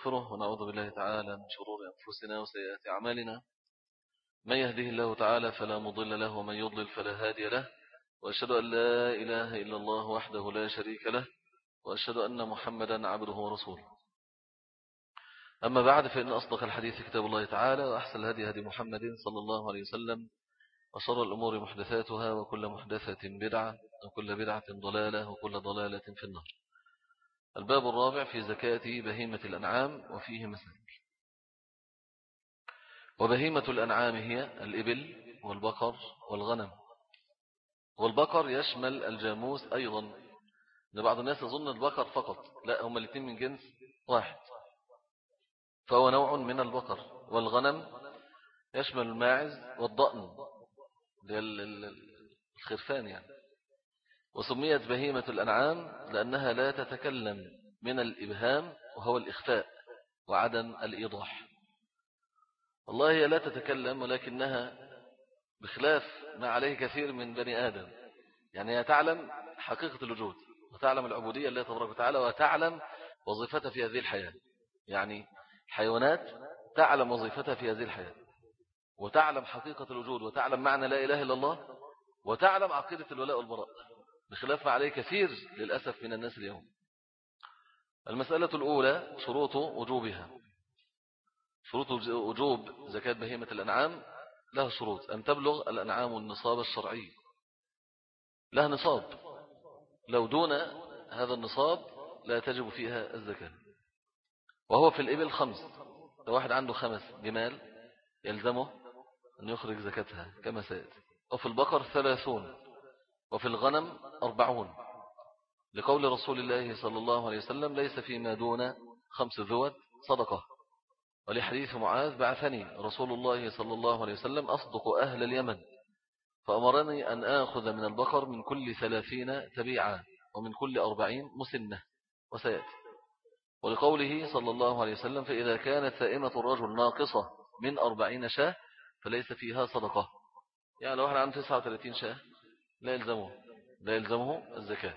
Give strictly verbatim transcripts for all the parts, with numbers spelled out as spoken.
ونستغفره ونعوذ بالله تعالى من شرور أنفسنا وسيئات أعمالنا. من يهده الله تعالى فلا مضل له ومن يضلل فلا هادي له، وأشهد أن لا إله إلا الله وحده لا شريك له، وأشهد أن محمدا عبده ورسوله. أما بعد، فإن أصدق الحديث كتاب الله تعالى، وأحسن الهدي هدي محمد صلى الله عليه وسلم، وشر الأمور محدثاتها، وكل محدثة بدعة، وكل بدعة ضلالة، وكل ضلالة في النار. الباب الرابع في زكاة بهيمة الأنعام، وفيه مسائل. وبهيمة الأنعام هي الإبل والبقر والغنم. والبقر يشمل الجاموس أيضا، لبعض الناس يظن البقر فقط، لا، هم الاثنين من جنس واحد، فهو نوع من البقر. والغنم يشمل الماعز والضأن، الخرفان يعني. وسميت بهيمة الأنعام لأنها لا تتكلم من الإبهام، وهو الإخفاء وعدم الإيضاح. والله هي لا تتكلم، ولكنها بخلاف ما عليه كثير من بني آدم، يعني هي تعلم حقيقة الوجود، وتعلم العبودية لله تبارك وتعالى، وتعلم وظيفتها في هذه الحياة. يعني حيوانات تعلم وظيفتها في هذه الحياة، وتعلم حقيقة الوجود، وتعلم معنى لا إله إلا الله، وتعلم عقيدة الولاء والبراء، بخلاف ما عليه كثير للأسف من الناس اليوم. المسألة الأولى شروط وجوبها. شروط وجوب زكاة بهيمة الأنعام لها شروط: أن تبلغ الأنعام النصاب الشرعي، لها نصاب، لو دون هذا النصاب لا تجب فيها الزكاة. وهو في الإبل خمس، لو واحد عنده خمس جمال يلزمه أن يخرج زكاتها كما سيأتي. وفي البقر ثلاثون، وفي الغنم أربعون، لقول رسول الله صلى الله عليه وسلم: ليس فيما دون خمس ذوات صدقة. ولحديث معاذ: بعثني رسول الله صلى الله عليه وسلم أصدق أهل اليمن، فأمرني أن آخذ من البقر من كل ثلاثين تبيعا، ومن كل أربعين مسنة، وسيأتي. ولقوله صلى الله عليه وسلم: فإذا كانت ثائمة الرجل ناقصة من أربعين شاة فليس فيها صدقة. يعني لو احنا عنده تسعة وثلاثين شاة لا يلزمه لا يلزمه الزكاة.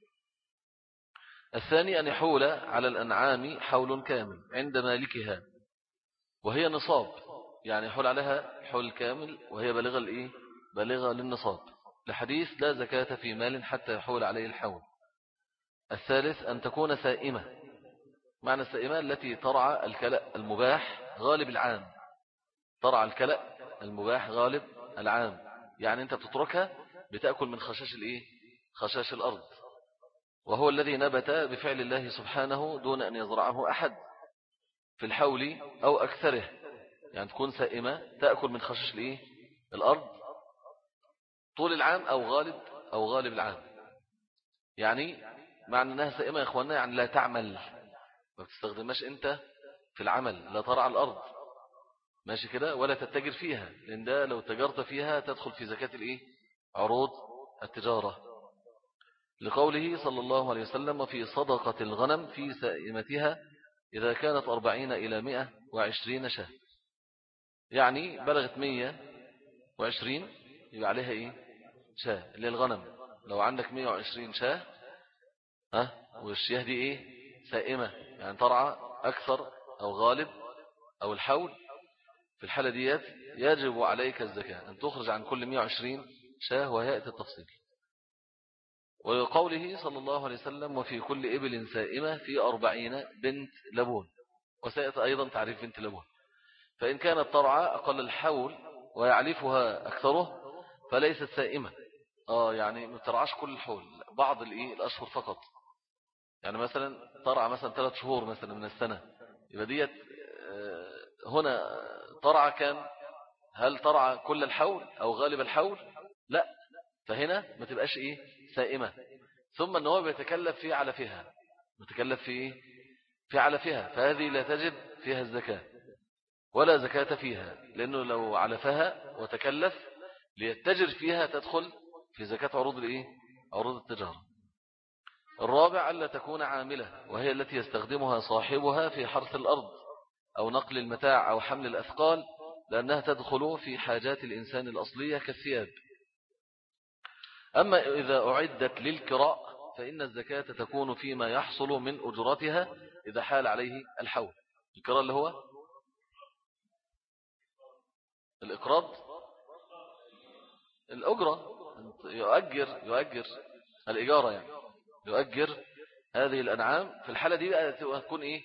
الثاني أن يحول على الأنعام حول كامل عند مالكها، وهي نصاب، يعني يحول عليها حول كامل وهي بالغة الإيه؟ بالغة للنصاب، لحديث: لا زكاة في مال حتى يحول عليه الحول. الثالث أن تكون سائمة. معنى السائمة التي ترعى الكلأ المباح غالب العام، ترعى الكلأ المباح غالب العام، يعني أنت بتتركها بتأكل من خشاش الإيه؟ خشاش الأرض، وهو الذي نبت بفعل الله سبحانه دون أن يزرعه أحد في الحول أو أكثره. يعني تكون سائمة تأكل من خشاش الإيه؟ الأرض طول العام أو غالب أو غالب العام. يعني معنى أنها سائمة يا إخواننا يعني لا تعمل، ما بتستخدمهاش أنت في العمل، لا ترعى الأرض، ماشي كده، ولا تتجر فيها، لأن ده لو تجرت فيها تدخل في زكاة الإيه؟ عروض التجارة، لقوله صلى الله عليه وسلم: وفي صدقة الغنم في سائمتها إذا كانت أربعين إلى مئة وعشرين شاة. يعني بلغت مئة وعشرين يبقى عليها إيه؟ شاة، اللي الغنم. لو عندك مئة وعشرين شاة ها، والشياه دي إيه؟ سائمة، يعني ترعى أكثر أو غالب أو الحول، في الحالة ديت يجب عليك الزكاة، أن تخرج عن كل مئة وعشرين شاة، وهيئة التفصيل. وقوله صلى الله عليه وسلم: وفي كل إبل سائمة في أربعين بنت لبون، وسيأتي أيضا تعريف بنت لبون. فإن كانت ترعى أقل الحول ويعلفها أكثره فليست سائمة. آه يعني ما ترعاش كل الحول، بعض الإيه؟ الأشهر فقط. يعني مثلا ترعى مثلا ثلاث شهور مثلا من السنة، يبقى ديت هنا ترعى كان، هل ترعى كل الحول أو غالب الحول؟ لا، فهنا ما تبقاش إيه؟ سائمة. ثم أنه هو بيتكلف في علفها، متكلف في إيه؟ في علفها، فهذه لا تجب فيها الزكاة ولا زكاة فيها، لأنه لو علفها وتكلف ليتجر فيها تدخل في زكاة عروض الإيه؟ عروض التجارة. الرابع ألا تكون عاملة، وهي التي يستخدمها صاحبها في حرث الأرض أو نقل المتاع أو حمل الأثقال، لأنها تدخل في حاجات الإنسان الأصلية كالثياب. أما إذا أعدت للكراء فإن الزكاة تكون فيما يحصل من أجرتها إذا حال عليه الحول. الكراء اللي هو الإقراض، الأجرة، يؤجر يؤجر الإجارة يعني، يؤجر هذه الأنعام. في الحالة دي بقى هتكون إيه؟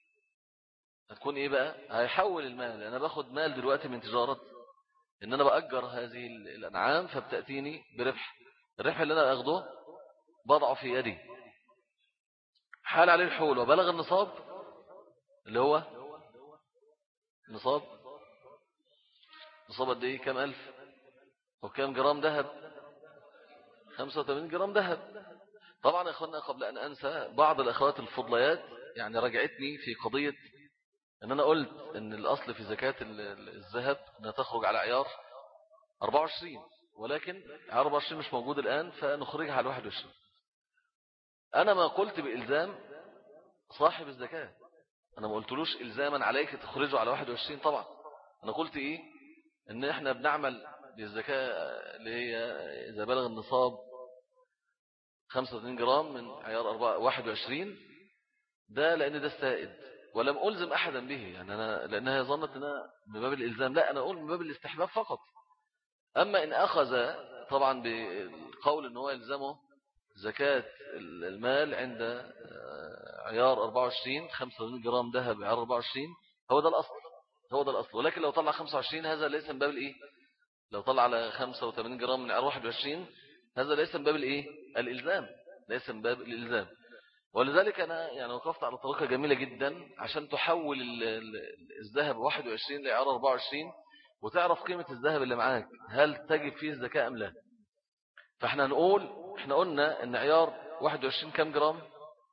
هتكون إيه بقى؟ هيحول المال. أنا باخد مال دلوقتي من تجارة إن أنا بأجر هذه الأنعام، فبتأتيني بربح. الربح اللي أنا أخده بضعه في يدي، حال عليه الحول وبلغ النصاب اللي هو نصاب. نصاب قد إيه؟ كم ألف وكم جرام ذهب؟ خمسة وثمانين جرام ذهب. طبعا يا أخوانا قبل أن أنسى، بعض الأخوات الفضليات يعني رجعتني في قضية أن أنا قلت أن الأصل في زكاة الذهب أنها تخرج على عيار أربعة وعشرين، ولكن عيار أربعة وعشرين مش موجود الآن فنخرجها على واحد وعشرين. أنا ما قلت بإلزام صاحب الزكاة، أنا ما قلتلوش إلزاما عليك تخرجه على واحد وعشرين. طبعا أنا قلت إيه؟ أن إحنا بنعمل بالزكاة اللي هي إذا بلغ النصاب خمسة وثمانين جرام من عيار واحد وعشرين، ده لأن ده السائد، ولم ألزم أحدا به يعني أنا، لأنها ظنت أنها من باب الإلزام. لا، أنا أقول من باب الاستحباب فقط. أما إن أخذ طبعا بالقول أنه يلزمه زكاة المال عند عيار أربعة وعشرين، خمسة وثمانين جرام ذهب عيار أربعة وعشرين، هو ده الأصل، هو ده الأصل. ولكن لو طلع خمسة وعشرين هذا ليس من باب الإيه؟ لو طلع على خمسة وثمانين جرام من عيار واحد وعشرين هذا ليس من باب الإيه؟ الإلزام، ليس من باب الإلزام. ولذلك أنا يعني وقفت على طريقة جميلة جدا عشان تحول الذهب واحد وعشرين لعيار أربعة وعشرين وتعرف قيمة الذهب اللي معاك، هل تجب فيه الزكاة أم لا. فاحنا نقول، احنا قلنا ان عيار واحد وعشرين كام جرام؟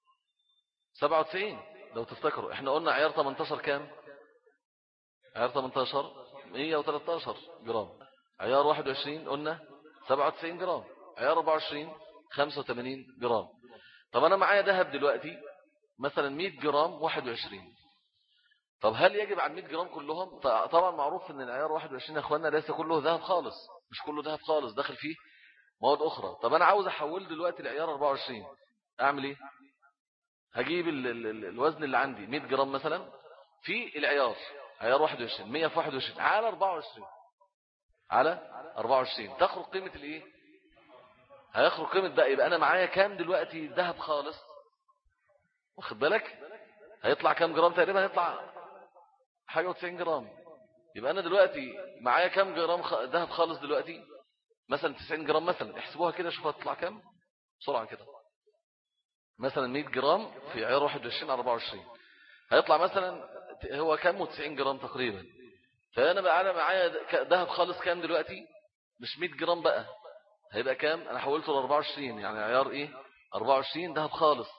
سبعة وتسعين لو تفتكروا. احنا قلنا عيار ثمانية عشر كام؟ عيار ثمانية عشر مئة وثلاثة عشر جرام. عيار واحد وعشرين قلنا سبعة وتسعين جرام. عيار أربعة وعشرين خمسة وثمانين جرام. طب انا معايا ذهب دلوقتي مثلا مئة جرام واحد وعشرين، طب هل يجب على مئة جرام كلهم؟ طبعا معروف ان العيار واحد وعشرين يا اخوانا ليس كله ذهب خالص، مش كله ذهب خالص، داخل فيه مواد اخرى. طب انا عاوز احول دلوقتي العيار أربعة وعشرين، اعمل ايه؟ هجيب ال ال ال الوزن اللي عندي مئة جرام مثلا في العيار عيار واحد وعشرين، مئة في واحد وعشرين على أربعة وعشرين، على أربعة وعشرين تخرج قيمة الايه؟ هيخرج قيمة بقى. يبقى انا معايا كام دلوقتي ذهب خالص؟ واخد بالك؟ هيطلع كام جرام تقريبا؟ هيطلع حاجة وتسعين جرام. يبقى انا دلوقتي معايا كام جرام ذهب خالص دلوقتي؟ مثلا تسعين جرام مثلا. احسبوها كده شوفوا هتطلع كام بسرعة كده. مثلا مئة جرام في عيار واحد وعشرين على أربعة وعشرين هيطلع مثلا هو كام؟ تسعين جرام تقريبا. فانا بقى انا معايا ذهب خالص كام دلوقتي؟ مش مئة جرام بقى، هيبقى كام؟ انا حولته ل أربعة وعشرين يعني عيار ايه؟ أربعة وعشرين ذهب خالص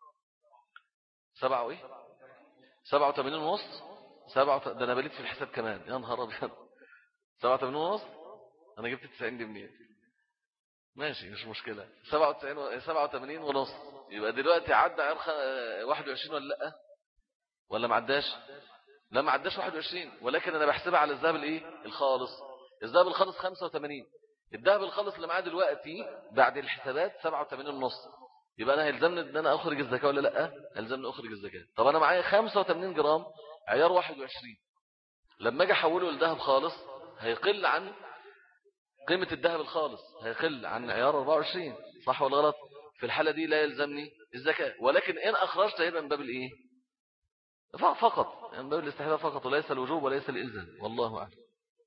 سبعة وايه؟ سبعة وثمانين ونص. سبعة ده انا بليت في الحساب كمان، يا نهار ابيض. سبعة وثمانين ونص. انا جبت تسعين دي منين؟ ماشي مش مشكلة. سبعة وتسعين سبعة وثمانين ونص. يبقى دلوقتي عدى عيار واحد وعشرين ولا لا؟ ولا ما عداش؟ لا ما عداش واحد وعشرين، ولكن انا بحسبها على الذهب الايه؟ الخالص. الذهب الخالص خمسة وثمانين. الذهب الخالص اللي معاه دلوقتي بعد الحسابات سبعة وثمانين ونص. يبقى انا هيلزمني ان انا اخرج الزكاة ولا لا؟ هيلزمني اخرج الزكاة. طب انا معايا خمسة وثمانين جرام عيار واحد وعشرين، لما اجي احوله لذهب خالص هيقل عن قيمة الذهب الخالص، هيقل عن عيار أربعة وعشرين، صح ولا غلط؟ في الحالة دي لا يلزمني الزكاة. ولكن إن أخرجت هيبقى من باب الإيه؟ فقط، من باب الاستحباب فقط، وليس الوجوب وليس الإلزام، والله أعلم.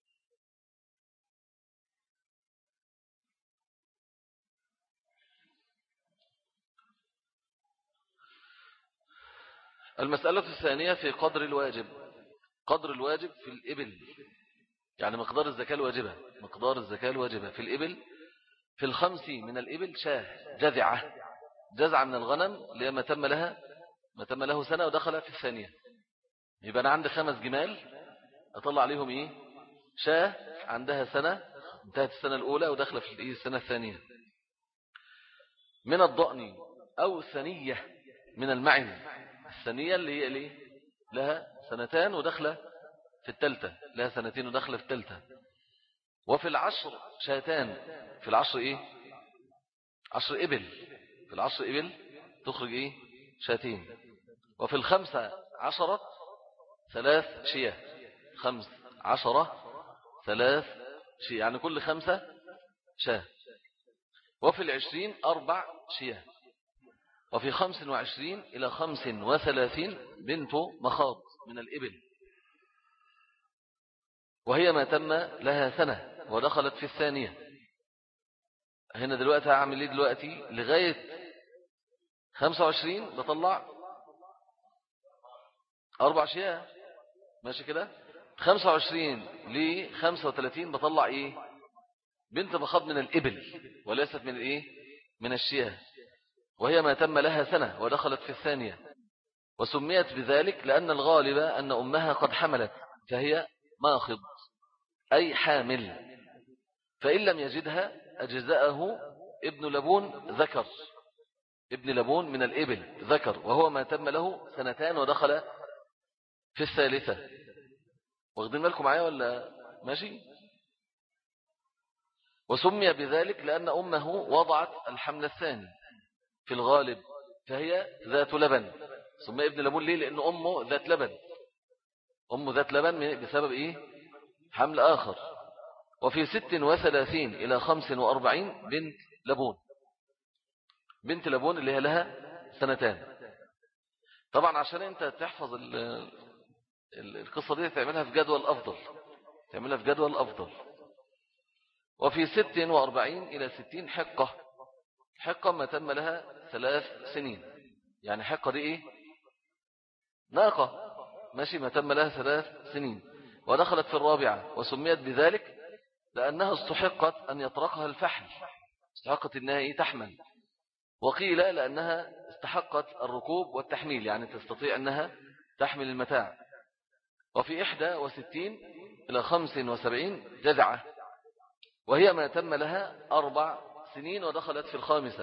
المسألة الثانية في قدر الواجب. قدر الواجب في الإبل، يعني مقدار الزكاة الواجبة، مقدار الزكاة الواجبة في الإبل. في الخمس من الإبل شاه جذعة، جذعة من الغنم لما تم لها ما تم له سنة ودخل في الثانية. يبقى أنا عندي خمس جمال أطلع عليهم إيه؟ شاه عندها سنة، انتهت السنة الأولى ودخل في السنة الثانية. من الضأن أو ثنية من المعز. الثانية اللي هي ليه؟ لها سنتان ودخل في الثالثة، لها سنتين ودخل في الثالثة. وفي العشر شاتان. في العشر إيه؟ عشر إبل. في العشر إبل تخرج إيه؟ شاتين. وفي الخمسة عشرة ثلاث شياه، خمس عشرة ثلاث شياه، يعني كل خمسة شاه. وفي العشرين أربع شياه. وفي خمس وعشرين إلى خمس وثلاثين بنت مخاض من الإبل، وهي ما تم لها سنة ودخلت في الثانية. هنا دلوقتي هعمل ايه دلوقتي؟ لغاية خمسة وعشرين بطلع أربع شياه، ماشي كده. خمسة وعشرين ل خمسة وثلاثين بطلع ايه؟ بنت مخاض من الإبل وليست من الايه؟ من الشياه، وهي ما تم لها سنة ودخلت في الثانية. وسميت بذلك لأن الغالب أن أمها قد حملت، فهي ماخض أي حامل. فإن لم يجدها أجزأه ابن لبون ذكر، ابن لبون من الإبل ذكر، وهو ما تم له سنتان ودخل في الثالثة. واخدين بالكم معايا ولا ماشي؟ وسمي بذلك لأن أمه وضعت الحمل الثاني في الغالب، فهي ذات لبن. سمي ابن لبون ليه؟ لأن أمه ذات لبن، أمه ذات لبن بسبب إيه؟ حمل آخر. وفي ست وثلاثين إلى خمس وأربعين بنت لبون، بنت لبون اللي هي لها سنتان. طبعا عشان انت تحفظ القصة دي تعملها في جدول أفضل، تعملها في جدول أفضل. وفي ست وأربعين إلى ستين حقة، حقة ما تم لها ثلاث سنين، يعني حقة دي إيه؟ ناقة، ماشي، ما تم لها ثلاث سنين ودخلت في الرابعة. وسميت بذلك لأنها استحقت أن يطرقها الفحل، استحقت أنها إيه؟ تحمل. وقيل لأنها استحقت الركوب والتحميل، يعني تستطيع أنها تحمل المتاع. وفي إحدى وستين إلى خمس وسبعين جذعة، وهي ما تم لها أربع سنين ودخلت في الخامسة.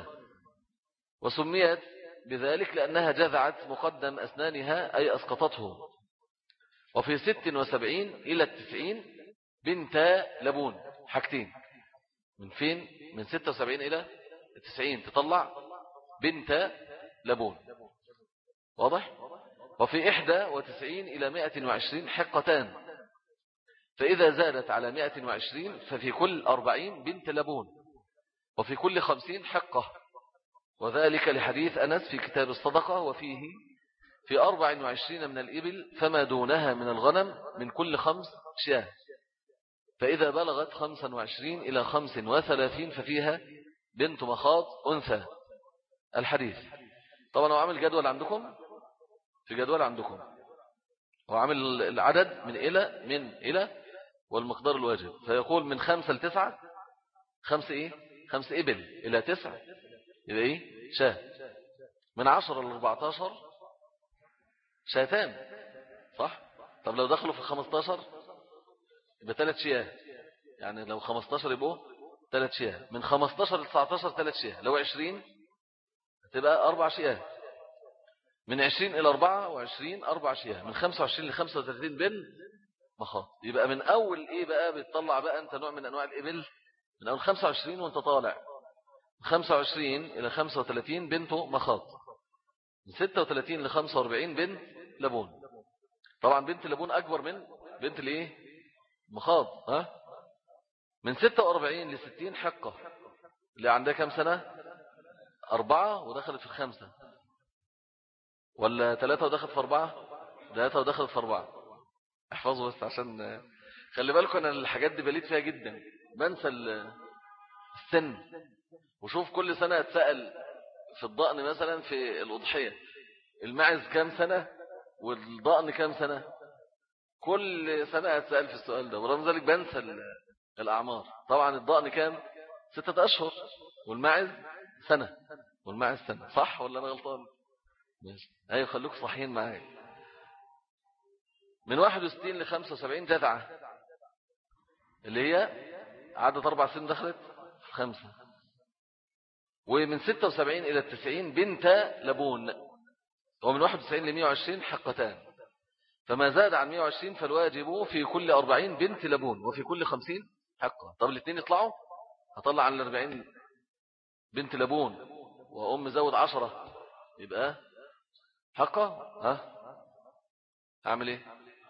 وسميت بذلك لأنها جذعت مقدم أسنانها أي أسقطته. وفي ست وسبعين إلى التسعين بنت لبون، حاجتين، من فين؟ من ستة وسبعين إلى التسعين تطلع بنت لبون، واضح؟ وفي إحدى وتسعين إلى مائة وعشرين حقتان، فإذا زادت على مائة وعشرين ففي كل أربعين بنت لبون، وفي كل خمسين حقة. وذلك لحديث أنس في كتاب الصدقة، وفيه في أربع وعشرين من الإبل فما دونها من الغنم من كل خمس شاه، فإذا بلغت خمسا وعشرين إلى خمس وثلاثين ففيها بنت مخاض أنثى. الحديث طبعا هو عامل جدول عندكم، في جدول عندكم هو عامل العدد من إلى من إلى والمقدار الواجب، فيقول من خمسة لتسعة، خمس إيه؟ خمس إبل إلى تسعة يبقى إيه؟ شاه. من عشرة لأربعتاشر شاتان، صح؟ طب لو دخلوا في خمستاشر يبقى ثلاث شياه، يعني لو خمستاشر يبقوا ثلاث شياه. من خمستاشر لتسعتاشر ثلاث شياه. لو عشرين تبقى أربع شياه. من عشرين إلى أربعة وعشرين أربع شياه. من خمسة وعشرين لخمسة وثلاثين بن مخاض. يبقى من أول إيه بقى بتطلع بقى أنت نوع من أنواع الإبل من أول خمسة وعشرين وأنت طالع. من خمسة وعشرين إلى خمسة وثلاثين بنته مخاض. من ستة وثلاثين لخمسة وأربعين بنت لبون. طبعا بنت لبون أكبر من بنت الإيه؟ مخاض. ها؟ من ستة وأربعين لستين حقة، اللي عندها كم سنة؟ أربعة ودخلت في الخمسة، ولا ثلاثة ودخلت في أربعة؟ ثلاثة ودخلت في أربعة. احفظوا بس عشان خلي بالكم أنا الحاجات دي بليد فيها جدا، بنسى السن. وشوف كل سنة اتسأل في الضأن مثلا في الأضحية الماعز كام سنة والضأن كام سنة، كل سنة اتسأل في السؤال ده، ورغم ذلك بنسى الأعمار. طبعا الضأن كام؟ ستة أشهر، والماعز سنة، والماعز سنة، صح ولا أنا غلطان؟ ماشي، أيوة خلوك صحيين معايا. من واحد وستين لخمسة وسبعين جذعة، اللي هي عدد أربع سنين دخلت في خمسة. ومن ستة وسبعين إلى التسعين بنت لبون. ومن واحد وتسعين لمئة وعشرين حقتان، فما زاد عن مئة وعشرين فالواجب في كل أربعين بنت لبون وفي كل خمسين حقة. طب الاثنين يطلعوا، هطلع عن الأربعين بنت لبون وأم زود عشرة يبقى حقة. ها أعمل إيه؟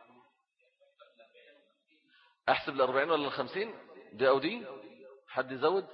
أحسب الأربعين ولا الخمسين؟ دي أو دي؟ حد يزود؟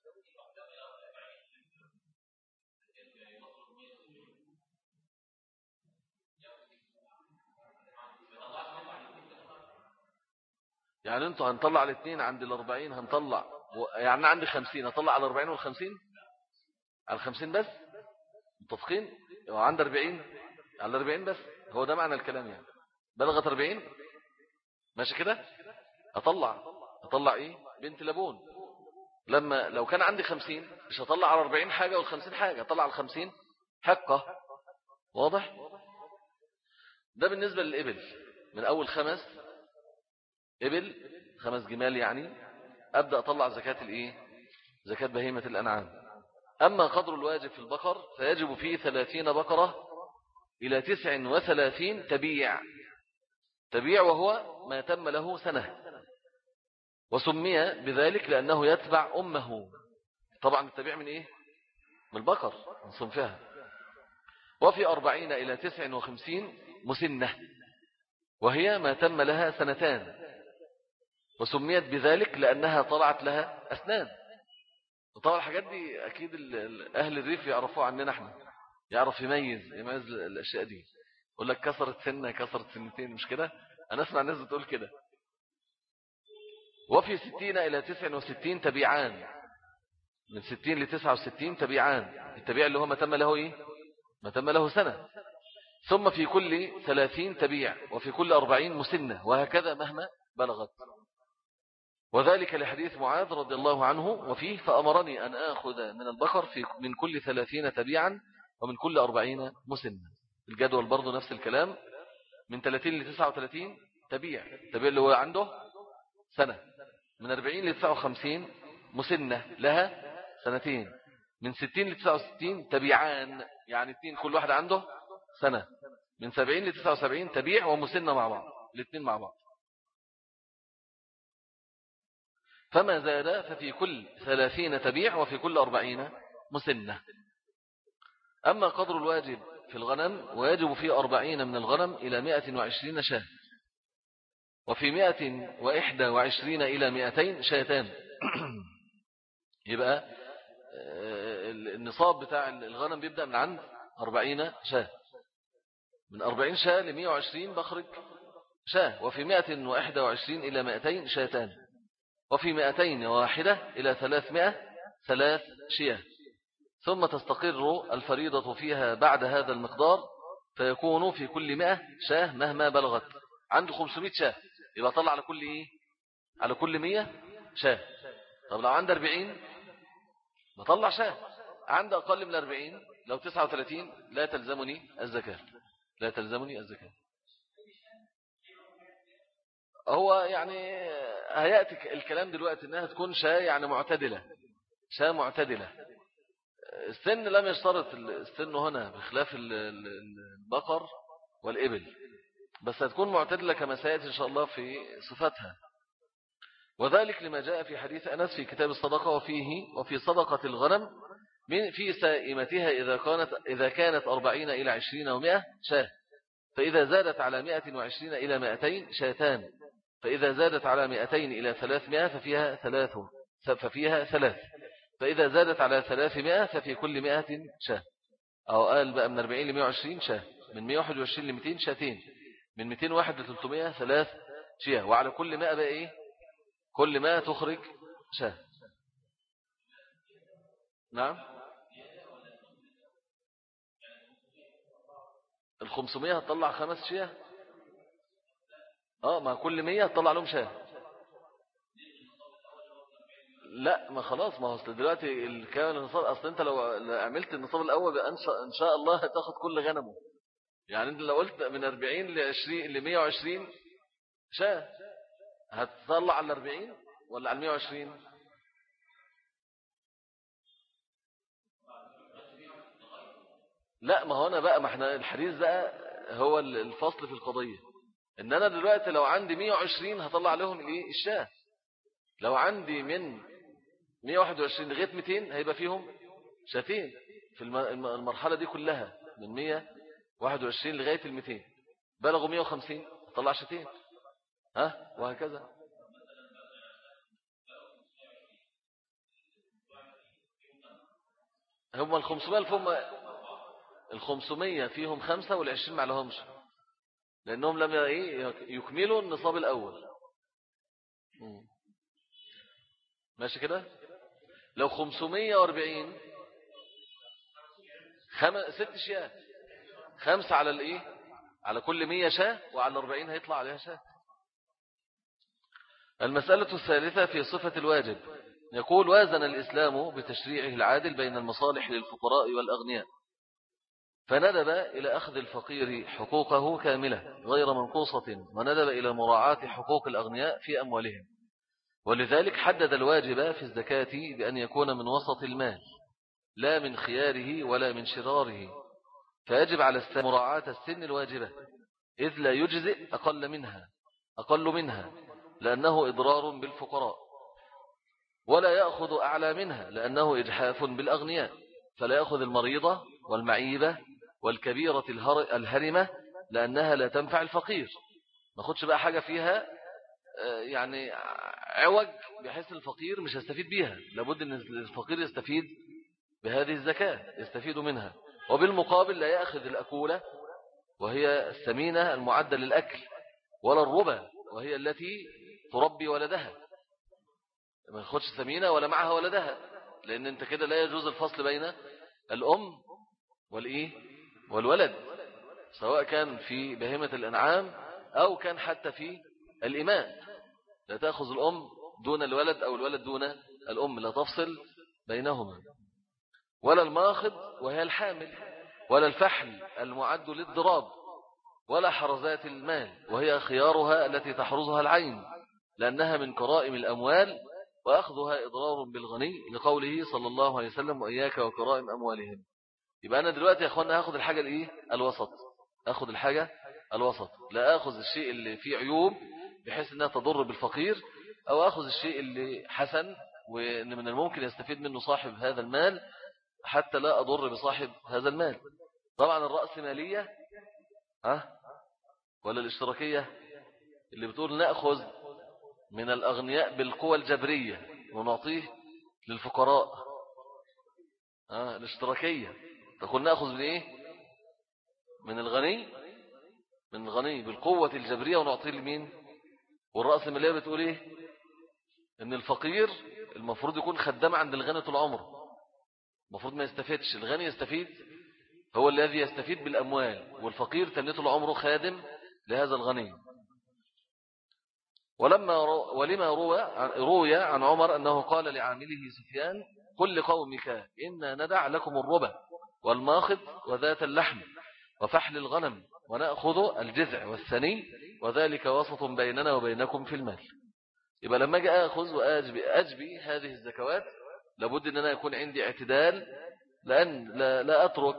يعني انتوا هنطلع الاثنين عند الأربعين هنطلع يعني عندي خمسين هطلع على الأربعين والخمسين على الخمسين بس متفقين وعند أربعين على الأربعين بس. هو ده معنى الكلام يعني بلغت أربعين ماشي كده أطلع أطلع إيه بنت لبون. لما لو كان عندي خمسين مش هطلع على أربعين حاجة والخمسين حاجة أطلع على الخمسين حقة. واضح؟ ده بالنسبة للإبل من أول خمس إبل خمس جمال يعني أبدأ أطلع زكاة الإيه زكاة بهيمة الأنعام. أما قدر الواجب في البقر فيجب فيه ثلاثين بقرة إلى تسع وثلاثين تبيع تبيع وهو ما تم له سنة وسمي بذلك لأنه يتبع أمه. طبعا التبيع من إيه من البقر من صنفها. وفي أربعين إلى تسع وخمسين مسنة وهي ما تم لها سنتان وسميت بذلك لأنها طلعت لها أسنان. وطبعا الحاجات دي أكيد أهل الريف يعرفوها عننا احنا يعرف يميز يميز الأشياء دي. يقول لك كسرت سنة كسرت سنتين مش كده. أنا أسمع الناس بتقول كده. وفي ستين إلى تسع وستين تبيعان من ستين لتسعة وستين تبيعان التبيع اللي هو ما تم له إيه ما تم له سنة. ثم في كل ثلاثين تبيع وفي كل أربعين مسنة وهكذا مهما بلغت. وذلك لحديث معاذ رضي الله عنه وفيه فأمرني أن آخذ من البقر في من كل ثلاثين تبيعا ومن كل أربعين مسنة. الجدول برضو نفس الكلام من ثلاثين لتسعة وثلاثين تبيع تبيع اللي هو عنده سنة. من أربعين لتسعة وخمسين مسنة لها سنتين. من ستين لتسعة وستين تبيعان يعني اثنين كل واحد عنده سنة. من سبعين لتسعة وسبعين تبيع ومسنة مع بعض الاثنين مع بعض. فما زاد ففي كل ثلاثين تبيع وفي كل أربعين مسنة. أما قدر الواجب في الغنم ويجب في أربعين من الغنم إلى مائة وعشرين شاة وفي مائة وإحدى وعشرين إلى مائتين شاتان. يبقى النصاب بتاع الغنم بيبدأ من عند أربعين شاة. من أربعين شاة لمائة وعشرين بخرج شاة. وفي مائة وإحدى وعشرين إلى مائتين شاتان وفي مائتين واحدة إلى ثلاثمائة ثلاث شياه. ثم تستقر الفريضة فيها بعد هذا المقدار فيكون في كل مائة شاه مهما بلغت. عنده خمسمائة شاه يبقى طلع على كل إيه على كل مائة شاه. طب لو عنده أربعين بطلع شاه. عنده أقل من أربعين لو تسعة وثلاثين لا تلزمني الزكاة لا تلزمني الزكاة. هو يعني هيأتي الكلام دلوقتي انها تكون شاة يعني معتدلة شاة معتدلة. السن لم يشترط السن هنا بخلاف البقر والإبل بس هتكون معتدلة كما سيأتي إن شاء الله في صفاتها. وذلك لما جاء في حديث أنس في كتاب الصدقة وفيه وفي صدقة الغنم من في سائمتها إذا كانت إذا كانت أربعين إلى عشرين ومائة شاة فإذا زادت على مائة وعشرين إلى مائتين شاتان فإذا زادت على مائتين إلى ثلاثمائة ففيها ثلاث ففيها ثلاث فإذا زادت على ثلاثمائة ففي كل مائة شاة. أو قال بقى من أربعين لمائة وعشرين شاة من مائة وواحد وعشرين لمائتين شاتين من مائتين وواحد لثلاثمائة ثلاث شياه. وعلى كل مائة بقى إيه كل مائة تخرج شاة. نعم الخمسمائة هتطلع خمس شياه. اه ما كل مية هتطلع لهم شاه. لا ما خلاص ما هو دلوقتي الكامل النصاب اصل انت لو عملت النصاب الاول ان شاء الله هتاخد كل غنمه. يعني انت لو قلت من أربعين لعشرين لمائة وعشرين شاه هتطلع على أربعين ولا على مائة وعشرين؟ لا ما هو انا بقى ما احنا الحديث ده هو الفصل في القضية ان انا دلوقتي لو عندي مائة وعشرين هطلع لهم الايه الشاه. لو عندي من مائة وواحد وعشرين لغاية مائتين هيبقى فيهم شاتين في المرحلة دي كلها من مائة وواحد وعشرين لغاية المائتين. بلغوا مائة وخمسين طلع شاتين ها وهكذا. هم الخمسمائة فهم الخمسمائة فيهم خمسة والعشرين ما لهمش، لأنهم لم يكملوا النصاب الأول. ماشي كده. لو خمسمائة وأربعين خم... ست شياه، خمسة على الايه، على كل مية شاه، وعلى أربعين هيطلع عليها شاه. المسألة الثالثة في صفة الواجب. يقول: وازن الإسلام بتشريعه العادل بين المصالح للفقراء والأغنياء، فندب إلى أخذ الفقير حقوقه كاملة غير منقوصة، وندب إلى مراعاة حقوق الأغنياء في أموالهم. ولذلك حدد الواجب في الزكاة بأن يكون من وسط المال لا من خياره ولا من شراره، فيجب على السن مراعاة السن الواجبة، إذ لا يجزئ أقل منها أقل منها لأنه إضرار بالفقراء، ولا يأخذ أعلى منها لأنه إجحاف بالأغنياء، فلا يأخذ المريضة والمعيبة والكبيرة الهرمة لأنها لا تنفع الفقير. ما خدش بقى حاجة فيها يعني عوج بحيث الفقير مش هيستفيد بيها، لابد أن الفقير يستفيد بهذه الزكاة، يستفيد منها. وبالمقابل لا يأخذ الأكولة وهي السمينة المعدة للأكل، ولا الربا وهي التي تربي ولدها، ما ياخدش سمينة ولا معها ولدها، لأن انت كده لا يجوز الفصل بين الأم والإيه والولد، سواء كان في بهيمة الأنعام أو كان حتى في الإماء. لا تأخذ الأم دون الولد أو الولد دون الأم، لا تفصل بينهما. ولا الماخض وهي الحامل، ولا الفحل المعد للضراب، ولا حرزات المال وهي خيارها التي تحرزها العين، لأنها من كرائم الأموال، وأخذها إضرار بالغني، لقوله صلى الله عليه وسلم: وإياك وكرائم أموالهم. يبقى أنا دلوقتي يا أخوانا هاخد الحاجة الإيه الوسط، أخذ الحاجة الوسط، لا أخذ الشيء اللي فيه عيوب بحيث أنها تضر بالفقير، أو أخذ الشيء اللي حسن وأن من الممكن يستفيد منه صاحب هذا المال حتى لا أضر بصاحب هذا المال. طبعا الرأسمالية ها ولا الاشتراكية اللي بتقول نأخذ من الأغنياء بالقوى الجبرية ونعطيه للفقراء، ها الاشتراكية تقول نأخذ من إيه، من الغني من الغني بالقوة الجبرية ونعطيه لمين. والرأسمالية بتقول إيه، إن الفقير المفروض يكون خدام عند الغني طول عمره، المفروض ما يستفيدش، الغني يستفيد، هو الذي يستفيد بالأموال، والفقير تنيه طول عمره خادم لهذا الغني. ولما رو ولما روى روي عن عمر أنه قال لعامله سفيان: قل لقومك إنا ندع لكم الربا والماخذ وذات اللحم وفحل الغنم ونأخذ الجذع والثني، وذلك وسط بيننا وبينكم في المال. يبقى لما أجي أخذ وأجبي أجبي هذه الزكوات لابد أن أنا يكون عندي اعتدال، لأن لا, لا أترك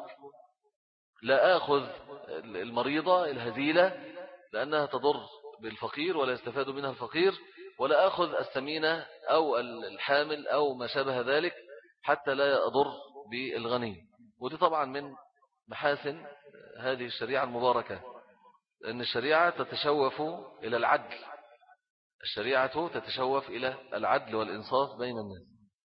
لا أخذ المريضة الهزيلة لأنها تضر بالفقير ولا يستفاد منها الفقير، ولا أخذ السمينة أو الحامل أو ما شابه ذلك حتى لا أضر بالغني. ودي طبعا من محاسن هذه الشريعة المباركة، لأن الشريعة تتشوف إلى العدل، الشريعة تتشوف إلى العدل والإنصاف بين الناس.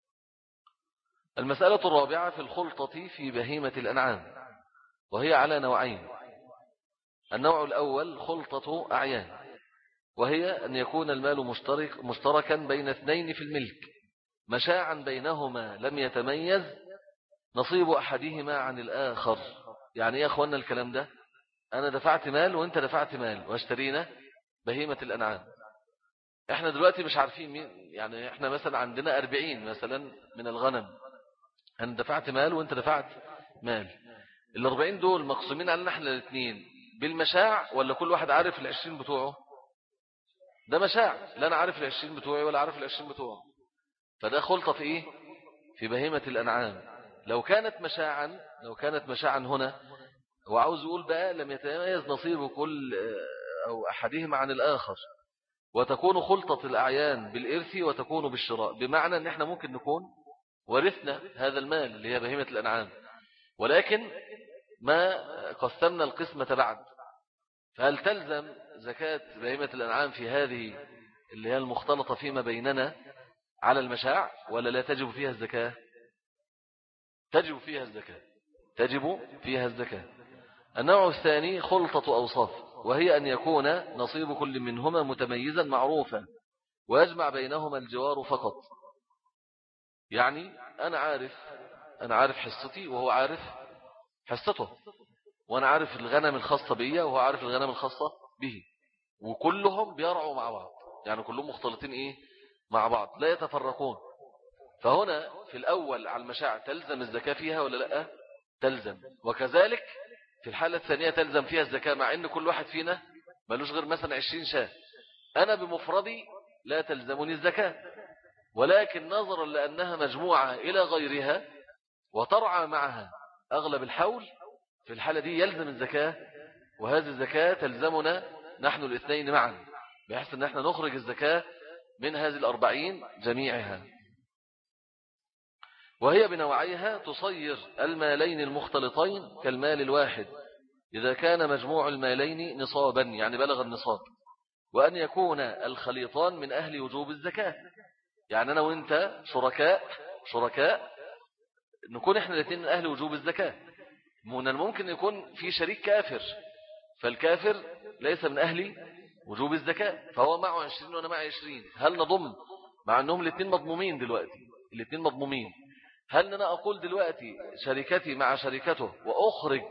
المسألة الرابعة في الخلطة في بهيمة الأنعام، وهي على نوعين. النوع الأول خلطة أعيان، وهي أن يكون المال مشترك مشتركا بين اثنين في الملك، مشاعا بينهما لم يتميز نصيب أحدهما عن الآخر. يعني يا أخوانا الكلام ده، أنا دفعت مال وأنت دفعت مال واشترينا بهيمة الأنعام، احنا دلوقتي مش عارفين مين، يعني احنا مثلا عندنا أربعين مثلا من الغنم، أنا دفعت مال وأنت دفعت مال، الأربعين دول مقسومين علينا احنا الاثنين بالمشاع، ولا كل واحد عارف العشرين بتوعه؟ ده مشاع، لا أنا عارف العشرين بتوعي ولا عارف العشرين بتوعه، فده خلطة في إيه؟ في بهيمة الأنعام. لو كانت مشاعا لو كانت مشاعا هنا، وعاوز يقول بقى لم يتميز نصيب كل أو أحدهما عن الآخر، وتكون خلطة الأعيان بالإرث وتكون بالشراء، بمعنى أن احنا ممكن نكون ورثنا هذا المال اللي هي بهيمة الأنعام، ولكن ما قسمنا القسمة بعد، فهل تلزم زكاة بهيمة الأنعام في هذه اللي هي المختلطة فيما بيننا على المشاع، ولا لا تجب فيها الزكاة؟ تجب فيها الزكاة تجب فيها الزكاة. النوع الثاني خلطة أوصاف، وهي أن يكون نصيب كل منهما متميزا معروفا ويجمع بينهما الجوار فقط. يعني أنا عارف أنا عارف حصتي وهو عارف حصته، وأنا عارف الغنم الخاصة بي وهو عارف الغنم الخاصة به، وكلهم بيرعوا مع بعض، يعني كلهم مختلطين إيه مع بعض لا يتفرقون. فهنا في الأول على المشاع تلزم الزكاة فيها ولا لا؟ تلزم. وكذلك في الحالة الثانية تلزم فيها الزكاة، مع أن كل واحد فينا ملوش غير مثلا عشرين شاة، أنا بمفردي لا تلزمني الزكاة، ولكن نظرا لأنها مجموعة إلى غيرها وترعى معها أغلب الحول، في الحالة دي يلزم الزكاة، وهذه الزكاة تلزمنا نحن الاثنين معا، بحيث أن احنا نخرج الزكاة من هذه الأربعين جميعها. وهي بنوعيها تصير المالين المختلطين كالمال الواحد إذا كان مجموع المالين نصابا، يعني بلغ النصاب، وأن يكون الخليطان من أهل وجوب الزكاة. يعني أنا وإنت شركاء شركاء نكون إحنا الاثنين من أهل وجوب الزكاة. من الممكن يكون في شريك كافر، فالكافر ليس من أهل وجوب الزكاة، فهو معه عشرين وأنا معي عشرين، هل نضم مع أنهم الاثنين مضمومين دلوقتي الاثنين مضمومين هل أنا أقول دلوقتي شركتي مع شركته وأخرج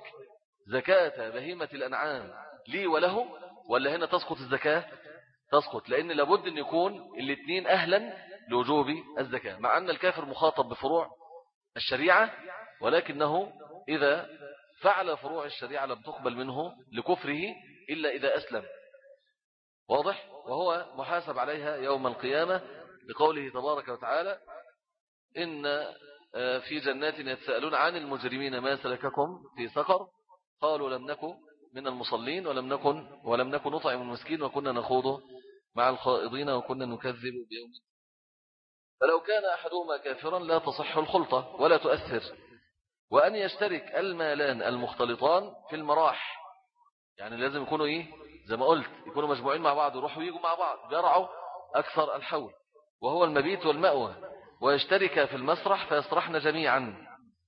زكاة بهيمة الأنعام لي وله، ولا هنا تسقط الزكاة؟ تسقط، لأن لابد أن يكون الاثنين أهلا لوجوب الزكاة، مع أن الكافر مخاطب بفروع الشريعة، ولكنه إذا فعل فروع الشريعة لم تقبل منه لكفره إلا إذا أسلم. واضح؟ وهو محاسب عليها يوم القيامة بقوله تبارك وتعالى: إن في جنات يتساءلون عن المجرمين ما سلككم في سقر قالوا لم نكن من المصلين ولم نكن ولم نكن نطعم المسكين وكنا نخوض مع الخائضين وكنا نكذب بيوم. فلو كان أحدهما كافرا لا تصح الخلطة ولا تؤثر. وأن يشترك المالان المختلطان في المراح، يعني لازم يكونوا إيه زي ما قلت، يكونوا مجموعين مع بعض، يروحوا ويجوا مع بعض، بيرعوا أكثر الحول، وهو المبيت والمأوى. ويشترك في المسرح فيسرحن جميعا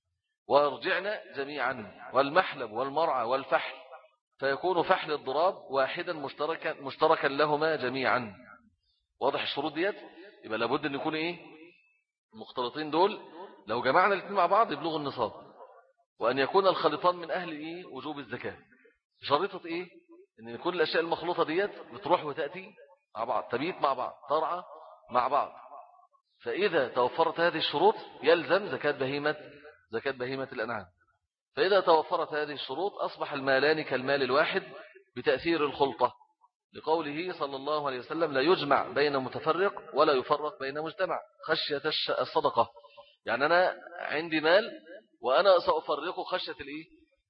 ويرجعن جميعا، والمحلب والمرعى والفحل، فيكون فحل الضراب واحدا مشتركا, مشتركا لهما جميعا. واضح الشروط ديت؟ يبقى لابد أن يكون إيه المختلطين دول لو جمعنا الاثنين مع بعض يبلغوا النصاب، وأن يكون الخليطان من أهل إيه وجوب الزكاة. شريطة إيه؟ أن كل الأشياء المخلوطة ديت بتروح وتأتي مع بعض، تبيت مع بعض، ترعى مع بعض. فإذا توفرت هذه الشروط يلزم زكاة بهيمة زكاة بهيمة الأنعام. فإذا توفرت هذه الشروط أصبح المالان كالمال الواحد بتأثير الخلطة، لقوله صلى الله عليه وسلم: لا يجمع بين متفرق ولا يفرق بين مجتمع خشية الصدقة. يعني أنا عندي مال وأنا سأفرقه خشية الإيه؟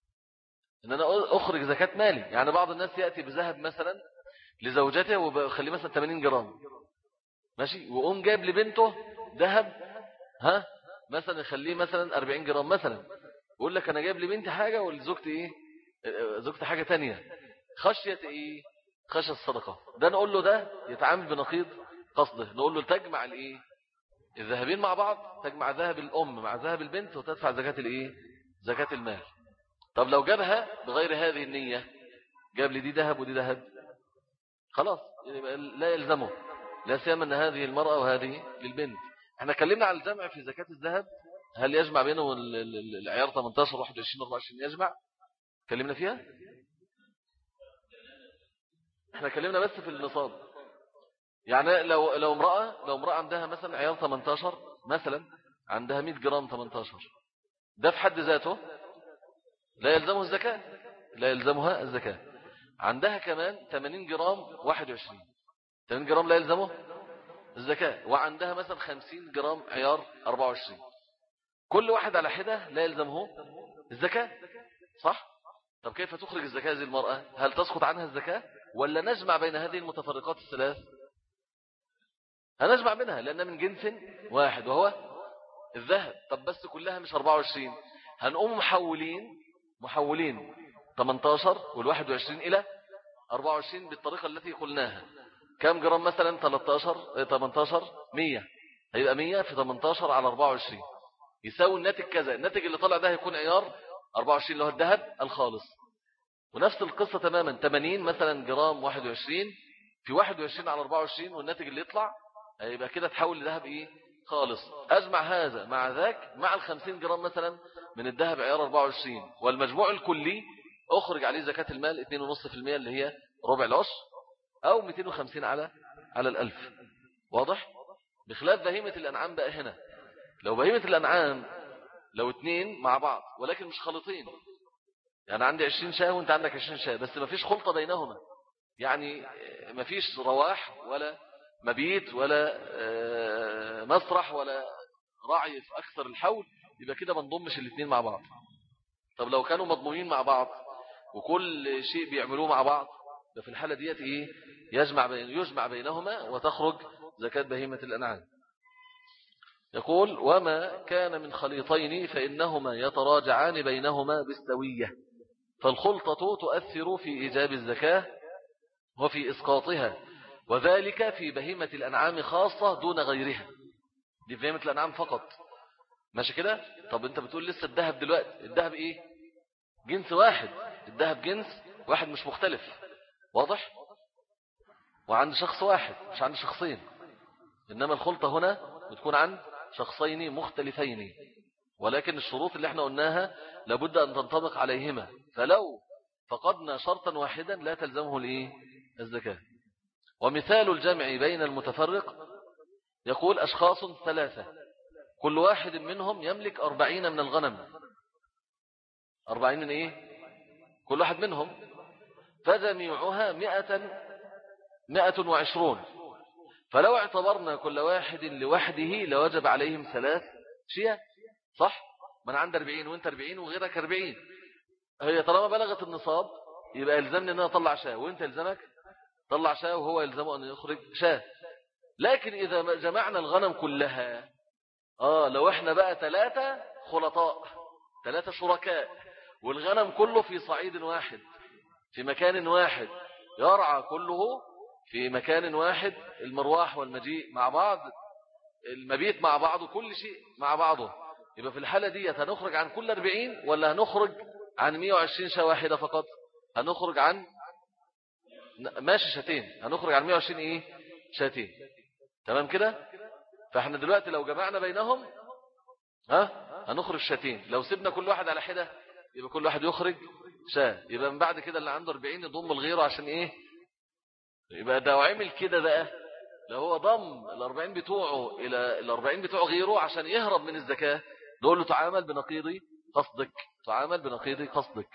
إن أنا أخرج زكاة مالي. يعني بعض الناس يأتي بذهب مثلا لزوجته وبخليه مثلا ثمانين جرام، ماشي، وقوم جاب لبنته ذهب ها مثلا يخليه مثلا أربعين جرام مثلا، يقول لك أنا جايب لبنتي حاجة ولزوجتي إيه زوجتي حاجة تانية، خشية إيه؟ خشية الصدقة. ده نقول له ده يتعامل بنقيض قصده، نقول له تجمع الإيه الذهبين مع بعض، تجمع ذهب الأم مع ذهب البنت وتدفع زكاة الإيه زكاة المال. طب لو جابها بغير هذه النية، جاب لي دي ذهب ودي ذهب، خلاص لا يلزمه، لا سيما أن هذه المرأة وهذه للبنت. احنا اتكلمنا عن الجمع في زكاة الذهب، هل يجمع بينهم العيار ثمانية عشر واحد وعشرين أربعة وعشرين يجمع؟ اتكلمنا فيها؟ احنا اتكلمنا بس في النصاب. يعني لو لو امرأة لو امرأة عندها مثلا عيار ثمانية عشر مثلا، عندها مئة جرام ثمانية عشر، ده في حد ذاته لا يلزمه الزكاة، لا يلزمها الزكاة. عندها كمان ثمانين جرام واحد وعشرين، ثمانين جرام لا يلزمه الزكاة. وعندها مثلا خمسين جرام عيار أربعة وعشرين، كل واحد على حدة لا يلزمه الزكاة، صح؟ طب كيف تخرج الزكاة هذه المرأة؟ هل تسقط عنها الزكاة ولا نجمع بين هذه المتفرقات الثلاث؟ هنجمع بينها لأنها من جنس واحد وهو الذهب. طب بس كلها مش أربعة وعشرين، هنقوم محولين محولين ثمانية عشر والواحد وعشرين إلى أربعة وعشرين بالطريقة التي قلناها. كم جرام مثلا؟ ثلاثة عشر ثمانية عشر مية، هيبقى مية في ثمانية عشر على أربعة وعشرين يساوي الناتج كذا، الناتج اللي طلع ده هيكون عيار أربعة وعشرين اللي هو الذهب الخالص. ونفس القصة تماما، ثمانين مثلا جرام واحد وعشرين في واحد وعشرين على أربعة وعشرين، والناتج اللي يطلع يبقى كده تحول لذهب ايه خالص. اجمع هذا مع ذاك مع الخمسين جرام مثلا من الذهب عيار أربعة وعشرين، والمجموع الكلي اخرج عليه زكاة المال اثنين فاصلة خمسة بالمئة اللي هي ربع العشر، او مئتين وخمسين على على الألف. واضح؟ بخلاف بهيمة الأنعام بقى هنا، لو بهيمة الأنعام لو اتنين مع بعض ولكن مش خلطين، يعني عندي عشرين شاة وانت عندك عشرين شاة بس ما فيش خلطة بينهما، يعني ما فيش رواح ولا مبيت ولا مسرح ولا رعي في أكثر الحول، يبقى كده ما نضمش الاثنين مع بعض. طب لو كانوا مضمومين مع بعض وكل شيء بيعملوه مع بعض، في الحالة ديت ايه يجمع بين يجمع بينهما وتخرج زكاة بهيمة الأنعام. يقول وما كان من خليطين فإنهما يتراجعان بينهما بالسوية، فالخلطة تؤثر في إيجاب الزكاة وفي إسقاطها، وذلك في بهيمة الأنعام خاصة دون غيرها. دي بهيمة الأنعام فقط، ماشي كده؟ طب انت بتقول لسه الذهب دلوقتي، الذهب ايه جنس واحد، الذهب جنس واحد مش مختلف، واضح؟ وعند شخص واحد مش عند شخصين، إنما الخلطة هنا بتكون عند شخصين مختلفين، ولكن الشروط اللي احنا قلناها لابد أن تنطبق عليهما، فلو فقدنا شرطا واحدا لا تلزمه الايه الزكاة. ومثال الجمع بين المتفرق، يقول أشخاص ثلاثة كل واحد منهم يملك أربعين من الغنم، أربعين من إيه كل واحد منهم، فجميعها مئة مئة وعشرون، فلو اعتبرنا كل واحد لوحده لوجب عليهم ثلاث شيء، صح؟ من عند أربعين وانت أربعين وغيرك أربعين، هي طالما بلغت النصاب يبقى يلزمني ان انا اطلع شاة، وانت يلزمك طلع شاة وهو يلزمه ان يخرج شاة. لكن اذا جمعنا الغنم كلها، اه لو احنا بقى ثلاثة خلطاء ثلاثة شركاء والغنم كله في صعيد واحد في مكان واحد يرعى كله في مكان واحد، المرواح والمجيء مع بعض، المبيت مع بعضه، كل شيء مع بعضه، يبقى في الحالة دي هنخرج عن كل أربعين ولا هنخرج عن مئة وعشرين شاة واحدة فقط؟ هنخرج عن ماشي شاتين، هنخرج عن مئة وعشرين ايه شاتين، تمام كده؟ فاحنا دلوقتي لو جمعنا بينهم ها هنخرج شاتين، لو سيبنا كل واحد على حدة يبقى كل واحد يخرج شاة، يبقى من بعد كده اللي عنده أربعين يضم الغيره عشان ايه، يبقى ده وعمل كده بقى لو هو ضم الأربعين بتوعه إلى الأربعين بتوع غيره عشان يهرب من الزكاة، نقول له تعامل بنقيض قصدك، تعامل بنقيض قصدك.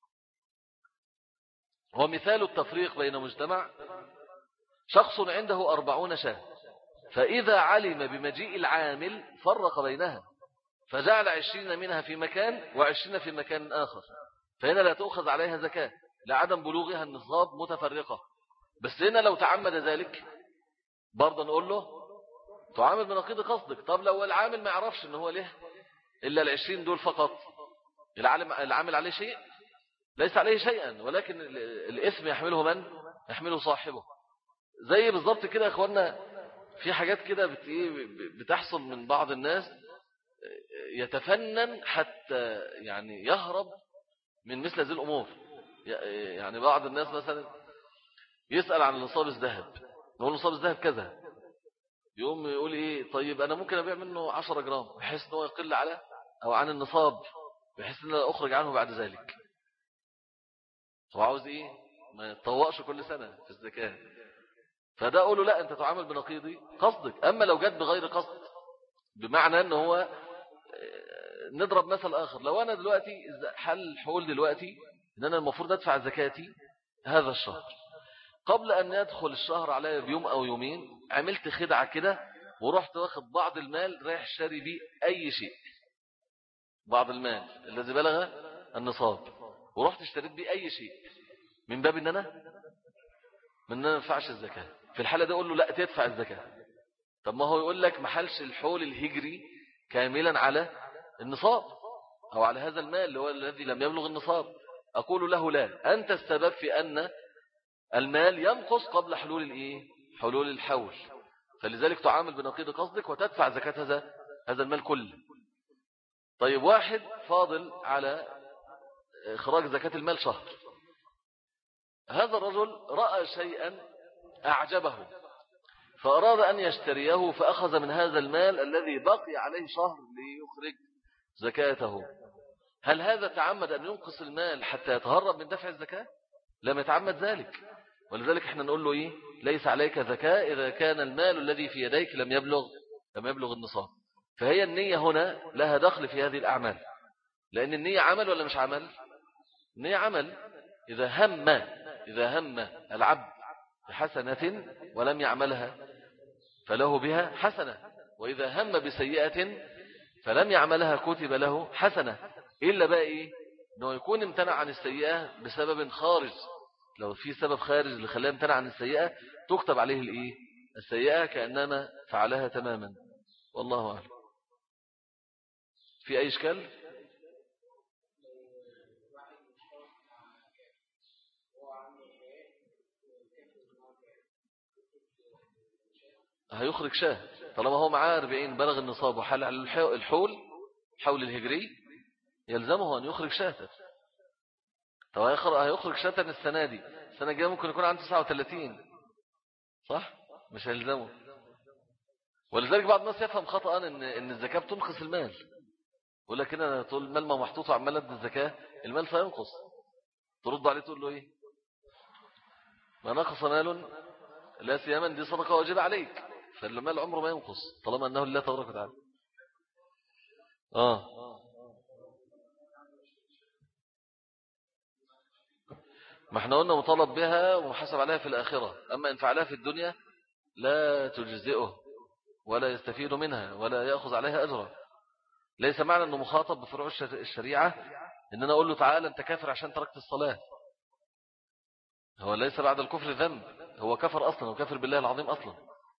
ومثال التفريق بين مجتمع، شخص عنده أربعون شاة، فإذا علم بمجيء العامل فرق بينها فجعل عشرين منها في مكان وعشرين في مكان آخر، فهنا لا تأخذ عليها زكاة لعدم بلوغها النصاب متفرقة. بس هنا لو تعمد ذلك برضه نقول له تعامل بنقيض قصدك. طب لو العامل ما يعرفش ان هو له إلا العشرين دول فقط، العالم العامل عليه شيء ليس عليه شيئا، ولكن الإثم يحمله من؟ يحمله صاحبه. زي بالضبط كده يا اخوانا، في حاجات كده بتحصل من بعض الناس يتفنن حتى يعني يهرب من مثل هذه الأمور. يعني بعض الناس مثلا يسأل عن نصاب الذهب، نقول نصاب الذهب كذا، يقوم يقول ايه طيب انا ممكن ابيع منه عشرة جرام بحيث ان هو يقل على او عن النصاب بحيث ان انا اخرج عنه بعد ذلك. هو عاوز ايه؟ ما يتطوقش كل سنة في الزكاة. فده اقول له لا، انت تعامل بنقيض قصدك. اما لو جت بغير قصد، بمعنى ان هو نضرب مثل اخر، لو انا دلوقتي حل حول دلوقتي ان انا المفروض ادفع زكاتي هذا الشهر، قبل أن يدخل الشهر عليا بيوم أو يومين عملت خدعة كده ورحت واخد بعض المال رايح شاري بيه أي شيء، بعض المال الذي بلغ النصاب ورحت اشتريت بيه أي شيء، من باب أن أنا من أنا ما ادفعش الزكاة. في الحالة دي أقول له لا تدفع الزكاة. طب ما هو يقول لك محلش الحول الهجري كاملا على النصاب أو على هذا المال اللي هو الذي لم يبلغ النصاب. أقول له لا، أنت السبب في أن المال ينقص قبل حلول الايه حلول الحول، فلذلك تعامل بنقيض قصدك وتدفع زكاة هذا هذا المال كله. طيب واحد فاضل على إخراج زكاة المال شهر، هذا الرجل رأى شيئا أعجبه فأراد أن يشتريه، فأخذ من هذا المال الذي بقي عليه شهر ليخرج زكاته. هل هذا تعمد أن ينقص المال حتى يتهرب من دفع الزكاة؟ لم يتعمد ذلك. ولذلك احنا نقول له إيه؟ ليس عليك زكاة إذا كان المال الذي في يديك لم يبلغ لم يبلغ النصاب. فهي النية هنا لها دخل في هذه الأعمال، لأن النية عمل ولا مش عمل؟ النية عمل. إذا هم إذا هم العبد بحسنة ولم يعملها فله بها حسنة، وإذا هم بسيئة فلم يعملها كتب له حسنة، إلا بقى إيه؟ أنه يكون امتنع عن السيئة بسبب خارج. لو في سبب خارج اللي خلاه امتنع عن السيئة تكتب عليه الإيه؟ السيئة كأنما فعلها تماما. والله أعلم. في أي إشكال؟ هيخرج شاه طالما هو معاه أربعين بلغ النصاب وحال على الحول حول الهجري، يلزمه أن يخرج شاه. طب هيخرج شاه السنة دي، السنة الجاية ممكن يكون عنده تسعة وثلاثين، صح؟ مش هيلزمه. ولذلك بعض الناس يفهم خطأ ان ان الزكاة بتنقص المال، يقول لك كده طول المال ما محطوط وعمال ادي الزكاة المال سينقص. ترد عليه تقول له ايه؟ ما نقص مال لا سيما دي صدقة واجبة عليك، فالمال عمره ما ينقص طالما أنه لله تبارك وتعالى. آه ما احنا قلنا مطالب بها ومحاسب عليها في الآخرة، أما إن فعلها في الدنيا لا تجزئه ولا يستفيد منها ولا يأخذ عليها أجرا. ليس معنى أنه مخاطب بفروع الشريعة إن أنا أقول له تعالى أنت كافر عشان تركت الصلاة. هو ليس بعد الكفر ذنب، هو كفر أصلا وكفر بالله العظيم أصلا.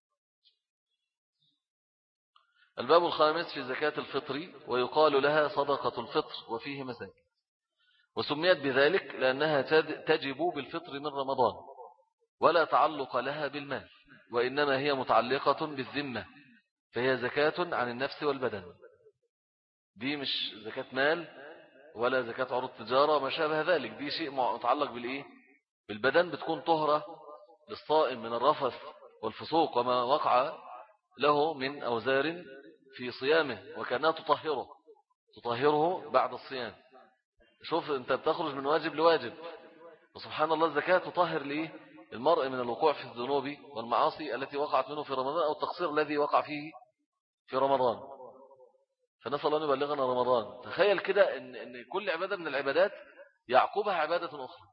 الباب الخامس في زكاة الفطر، ويقال لها صدقة الفطر وفيه مسائل. وسميت بذلك لأنها تجب بالفطر من رمضان ولا تعلق لها بالمال، وإنما هي متعلقة بالذمة، فهي زكاة عن النفس والبدن. دي مش زكاة مال ولا زكاة عروض تجارة ما شابه ذلك، دي شيء متعلق بالإيه؟ بالبدن. بتكون طهرة للصائم من الرفث والفسوق وما وقع له من أوزار في صيامه، وكانها تطهره تطهره بعد الصيام. شوف انت بتخرج من واجب لواجب، وسبحان الله الزكاة تطهر ليه المرء من الوقوع في الذنوب والمعاصي التي وقعت منه في رمضان أو التقصير الذي وقع فيه في رمضان. فنسأل الله أن يبلغنا رمضان. تخيل كده إن, إن كل عبادة من العبادات يعقبها عبادة أخرى.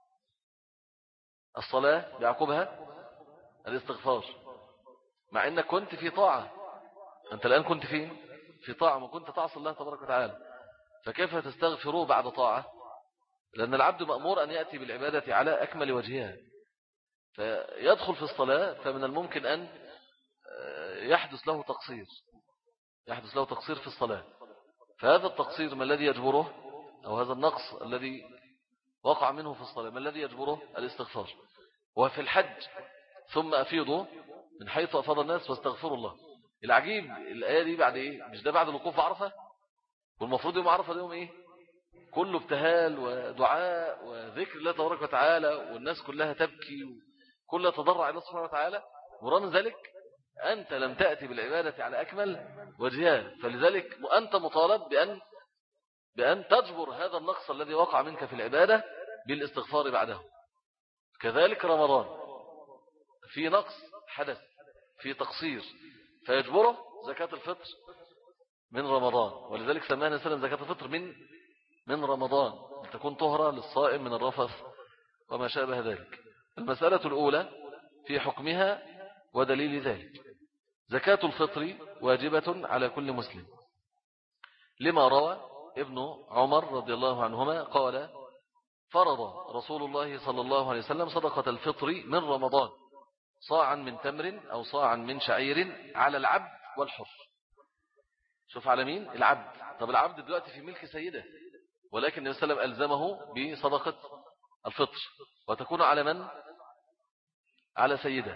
الصلاة يعقبها الاستغفار، مع أنك كنت في طاعة. أنت الآن كنت فين؟ في طاعة، ما كنت تعصي الله تبارك وتعالى، فكيف تستغفروه بعد طاعة؟ لأن العبد مأمور أن يأتي بالعبادة على أكمل وجهها، فيدخل في الصلاة فمن الممكن أن يحدث له تقصير يحدث له تقصير في الصلاة. فهذا التقصير ما الذي يجبره؟ أو هذا النقص الذي وقع منه في الصلاة ما الذي يجبره؟ الاستغفار. وفي الحج ثم أفيضوا من حيث أفاض الناس واستغفروا الله. العجيب الآية دي بعد إيه؟ مش ده بعد الوقوف عرفة؟ والمفروض يوم عرفة اليوم إيه؟ كله ابتهال ودعاء وذكر الله تبارك وتعالى، والناس كلها تبكي وكلها تضرع إلى سبحانه وتعالى. ورغم ذلك أنت لم تأتي بالعبادة على أكمل وجهها، فلذلك أنت مطالب بأن بأن تجبر هذا النقص الذي وقع منك في العبادة بالاستغفار بعده. كذلك رمضان في نقص حدث، في تقصير، فيجبره زكاة الفطر من رمضان. ولذلك سماها النبي صلى الله عليه وسلم زكاة الفطر من من رمضان، تكون طهرة للصائم من الرفث وما شابه ذلك. المسألة الأولى في حكمها ودليل ذلك. زكاة الفطر واجبة على كل مسلم، لما روى ابن عمر رضي الله عنهما قال: فرض رسول الله صلى الله عليه وسلم صدقة الفطر من رمضان صاعا من تمر أو صاعا من شعير على العبد والحر. شوف على مين؟ العبد. طب العبد دلوقتي في ملك سيده، ولكن النبي صلى الله عليه وسلم ألزمه بصدقة الفطر، وتكون على من؟ على سيده،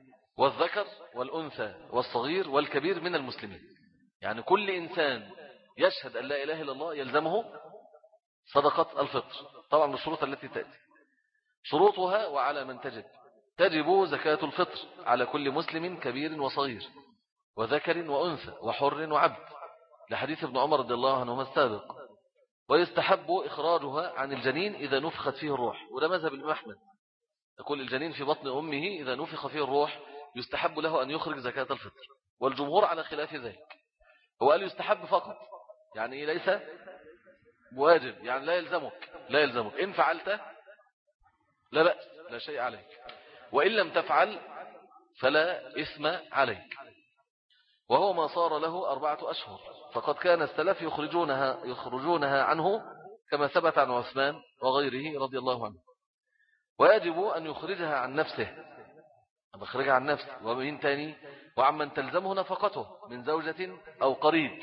والذكر والأنثى والصغير والكبير من المسلمين. يعني كل إنسان يشهد أن لا إله إلا الله يلزمه صدقة الفطر، طبعا من الشروط التي تأتي. شروطها وعلى من تجب: تجب زكاة الفطر على كل مسلم كبير وصغير وذكر وأنثى وحر وعبد، لحديث ابن عمر رضي الله عنهما السابق. ويستحب إخراجها عن الجنين إذا نفخت فيه الروح، وده مذهب الإمام أحمد، يقول الجنين في بطن أمه إذا نفخ فيه الروح يستحب له أن يخرج زكاة الفطر، والجمهور على خلاف ذلك. هو قال يستحب فقط، يعني ليس واجب، يعني لا يلزمك لا يلزمك إن فعلت لا بأس، لا شيء عليك، وإن لم تفعل فلا إثم عليك. وهو ما صار له أربعة أشهر، فقد كان السلف يخرجونها, يخرجونها عنه كما ثبت عن عثمان وغيره رضي الله عنه. ويجب أن يخرجها عن نفسه، أن يخرجها عن نفسه ومن تاني وعمن تلزمه نفقته من زوجة أو قريب،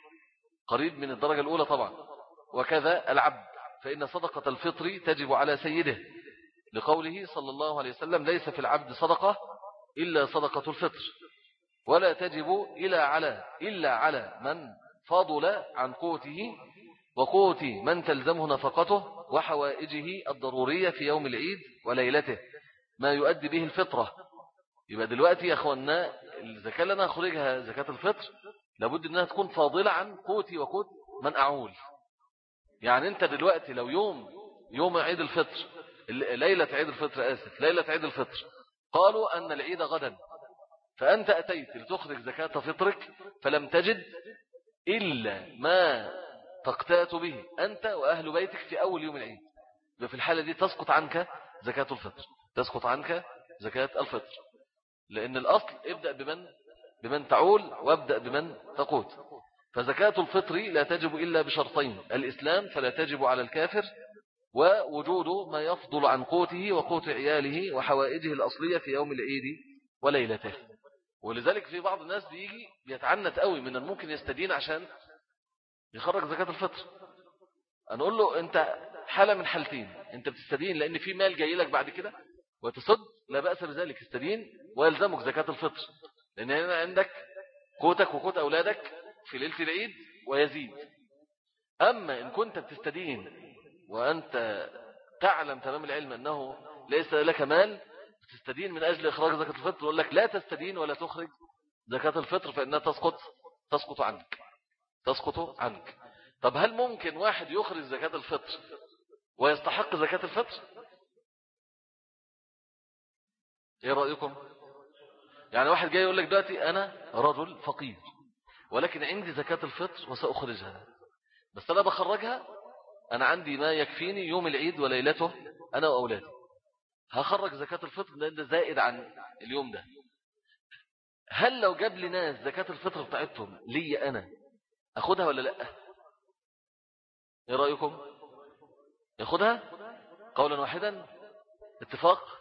قريب من الدرجة الأولى طبعا. وكذا العبد، فإن صدقة الفطر تجب على سيده، لقوله صلى الله عليه وسلم: ليس في العبد صدقة إلا صدقة الفطر، ولا تجب إلا على إلا على من فضل عن قوته وقوت من تلزمه نفقته وحوائجه الضرورية في يوم العيد وليلته، ما يؤدي به الفطرة. يبقى دلوقتي يا أخوانا الزكاة اللي أنا أخرجها زكاة الفطر لابد أنها تكون فاضلة عن قوتي وقوت من أعول. يعني أنت دلوقتي لو يوم يوم عيد الفطر، ليلة عيد الفطر آسف ليلة عيد الفطر قالوا أن العيد غدا، فأنت أتيت لتخرج زكاة فطرك فلم تجد إلا ما تقتات به أنت وأهل بيتك في أول يوم العيد، في الحالة دي تسقط عنك زكاة الفطر، تسقط عنك زكاة الفطر، لأن الأصل ابدأ بمن بمن تعول وابدأ بمن تقوت. فزكاة الفطر لا تجب إلا بشرطين: الإسلام فلا تجب على الكافر، ووجود ما يفضل عن قوته وقوت عياله وحوائجه الأصلية في يوم العيد وليلته. ولذلك في بعض الناس بيجي بيتعنت قوي من الممكن يستدين عشان يخرج زكاة الفطر. أنقول له أنت حالة من حالتين: أنت بتستدين لأن في مال جاي لك بعد كده وتصد، لا بأس بذلك، استدين ويلزمك زكاة الفطر، لأن هنا عندك قوتك وقوت أولادك في ليلة العيد ويزيد. أما إن كنت بتستدين وأنت تعلم تمام العلم أنه ليس لك مال، تستدين من أجل إخراج زكاة الفطر، يقول لك لا تستدين ولا تخرج زكاة الفطر فإنها تسقط تسقط عنك تسقط عنك. طب هل ممكن واحد يخرج زكاة الفطر ويستحق زكاة الفطر؟ ايه رأيكم؟ يعني واحد جاي يقول لك دلوقتي أنا رجل فقير ولكن عندي زكاة الفطر وسأخرجها، بس أنا بخرجها، أنا عندي ما يكفيني يوم العيد وليلته أنا وأولادي، هخرج زكاة الفطر لأن ده زائد عن اليوم ده. هل لو جاب لي ناس زكاة الفطر بتاعتهم لي أنا أخدها ولا لأ؟ ايه رأيكم؟ ياخدها قولا واحدا؟ اتفاق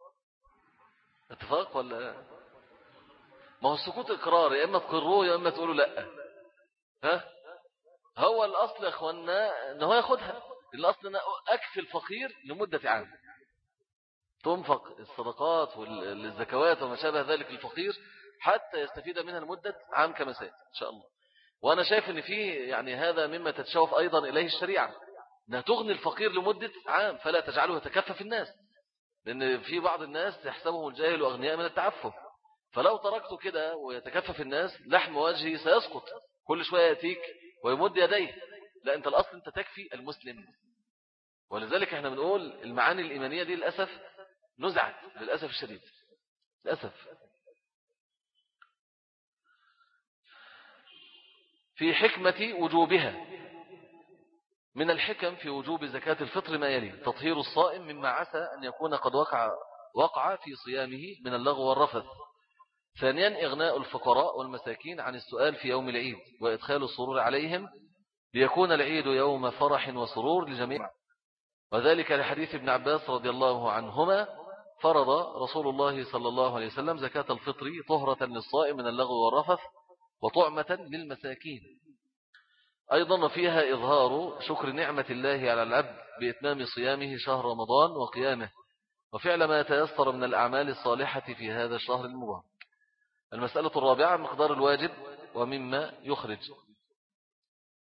اتفاق ولا؟ ما هو السكوت إقرار، يا إما تقروه يا إما تقولوا لأ. ها؟ هو الأصل يا أخوانا أنه ياخدها، الأصل أن أكفي الفقير لمدة عام، تنفق الصدقات والزكوات وما شابه ذلك الفقير حتى يستفيد منها لمدة عام كما سيأتي إن شاء الله. وأنا شايف أن فيه يعني هذا مما تتشوف أيضا إليه الشريعة، أنها تغني الفقير لمدة عام فلا تجعله يتكفف الناس، لأن في بعض الناس يحسبهم الجاهل وأغنياء من التعفف، فلو تركته كده ويتكفف الناس لحم وجهه سيسقط، كل شوية يأتيك ويمد يديه. لا، أنت الأصل أنت تكفي المسلم. ولذلك احنا بنقول المعاني الإيمانية دي للأسف نزعت للأسف الشديد للأسف. في حكمة وجوبها، من الحكم في وجوب زكاة الفطر ما يلي: تطهير الصائم مما عسى أن يكون قد وقع وقع في صيامه من اللغو والرفث. ثانيا إغناء الفقراء والمساكين عن السؤال في يوم العيد وإدخال السرور عليهم ليكون العيد يوم فرح وسرور لجميع، وذلك لحديث ابن عباس رضي الله عنهما: فرض رسول الله صلى الله عليه وسلم زكاة الفطر طهرة للصائم من اللغو والرفث وطعمة للمساكين. أيضا فيها إظهار شكر نعمة الله على العبد بإتمام صيامه شهر رمضان وقيامه، وفعل ما يتيسر من الأعمال الصالحة في هذا الشهر المبارك. المسألة الرابعة: مقدار الواجب ومما يخرج.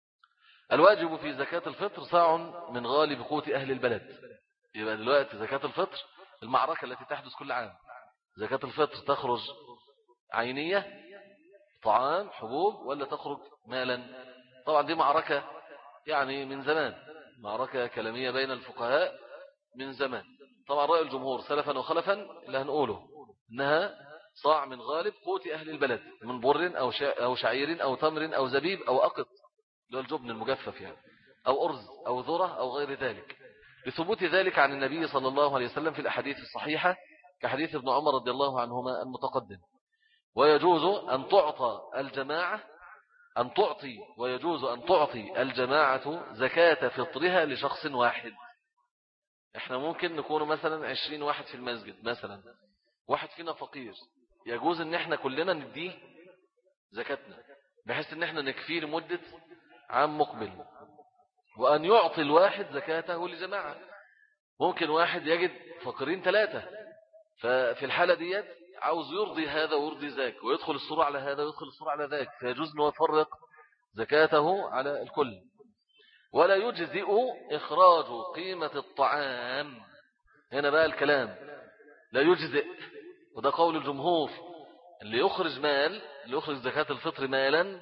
الواجب في زكاة الفطر صاع من غالب قوت أهل البلد. يبقى دلوقتي زكاة الفطر المعركة التي تحدث كل عام، زكاة الفطر تخرج عينية طعام حبوب ولا تخرج مالا؟ طبعا دي معركة يعني من زمان، معركة كلامية بين الفقهاء من زمان. طبعا رأي الجمهور سلفا وخلفا اللي هنقوله إنها صاع من غالب قوت أهل البلد من بر أو أو شعير أو تمر أو زبيب أو أقط، اللي هو الجبن المجفف يعني، أو أرز أو ذرة أو غير ذلك، لثبوت ذلك عن النبي صلى الله عليه وسلم في الأحاديث الصحيحة كحديث ابن عمر رضي الله عنهما المتقدم. ويجوز أن تعطى الجماعة أن تعطي ويجوز أن تعطي الجماعة زكاة فطرها لشخص واحد. احنا ممكن نكون مثلا عشرين واحد في المسجد مثلا، واحد فينا فقير، يجوز ان احنا كلنا نديه زكاتنا بحيث ان احنا نكفيه لمدة عام مقبل، وأن يعطي الواحد زكاته لجماعة. ممكن واحد يجد فقيرين ثلاثة، ففي الحالة ديت عاوز يرضي هذا ويرضي ذاك، ويدخل الصورة على هذا ويدخل الصورة على ذاك، فيجوز أنه يفرق زكاته على الكل. ولا يجزئ إخراج قيمة الطعام، هنا بقى الكلام لا يجزئ، وده قول الجمهور. اللي يخرج مال، اللي يخرج زكاة الفطر مالا،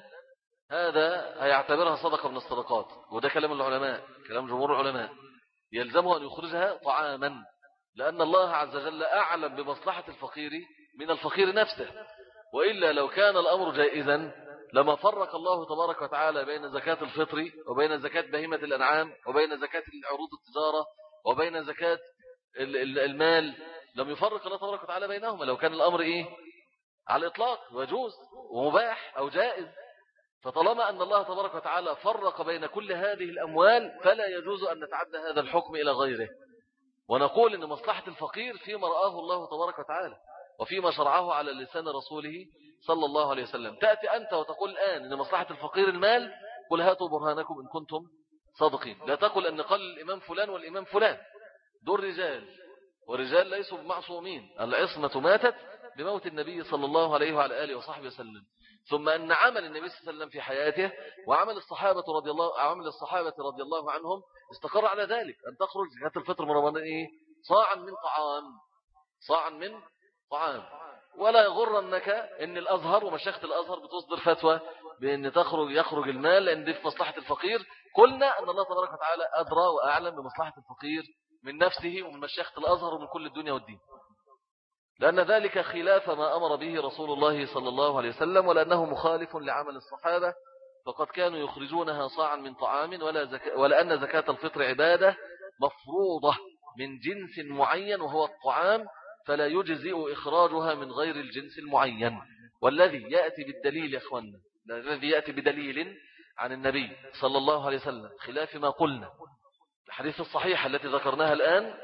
هذا هيعتبرها صدقة من الصدقات، وده كلام العلماء، كلام جمهور العلماء، يلزمه أن يخرجها طعاما، لأن الله عز وجل أعلم بمصلحة الفقير من الفقير نفسه. وإلا لو كان الأمر جائزا لما فرق الله تبارك وتعالى بين زكاة الفطر وبين زكاة بهيمة الأنعام وبين زكاة عروض التجارة وبين زكاة المال، لم يفرق الله تبارك وتعالى بينهما لو كان الأمر إيه على الإطلاق ويجوز ومباح أو جائز. فطالما أن الله تبارك وتعالى فرق بين كل هذه الأموال فلا يجوز أن نتعدى هذا الحكم إلى غيره، ونقول أن مصلحة الفقير فيما رآه الله تبارك وتعالى وفيما شرعه على لسان رسوله صلى الله عليه وسلم. تأتي أنت وتقول الآن أن مصلحة الفقير المال، قل هاتوا برهانكم إن كنتم صادقين. لا تقل أن قال الإمام فلان والإمام فلان، دول رجال، ورجال ليسوا معصومين، العصمة ماتت بموت النبي صلى الله عليه وعلى آله وصحبه وسلم. ثم أن عمل النبي صلى الله عليه وسلم في حياته وعمل الصحابة رضي الله عمل الصحابة رضي الله عنهم استقر على ذلك، أن تخرج زكاة الفطر من رمضان إيه؟ صاعا من طعام، صاعا من طعام. ولا يغرنك أن الأزهر ومشيخة الأزهر بتصدر فتوى بأن تخرج يخرج المال لأن دي في مصلحة الفقير. قلنا أن الله تبارك وتعالى أدرى وأعلم بمصلحة الفقير من نفسه ومن مشيخة الأزهر ومن كل الدنيا والدين، لأن ذلك خلاف ما أمر به رسول الله صلى الله عليه وسلم، ولأنه مخالف لعمل الصحابة، فقد كانوا يخرجونها صاعا من طعام، ولا زكاة ولأن زكاة الفطر عبادة مفروضة من جنس معين وهو الطعام، فلا يجزئ إخراجها من غير الجنس المعين. والذي يأتي بالدليل يا أخوانا، الذي يأتي بدليل عن النبي صلى الله عليه وسلم خلاف ما قلنا الحديث الصحيحة التي ذكرناها الآن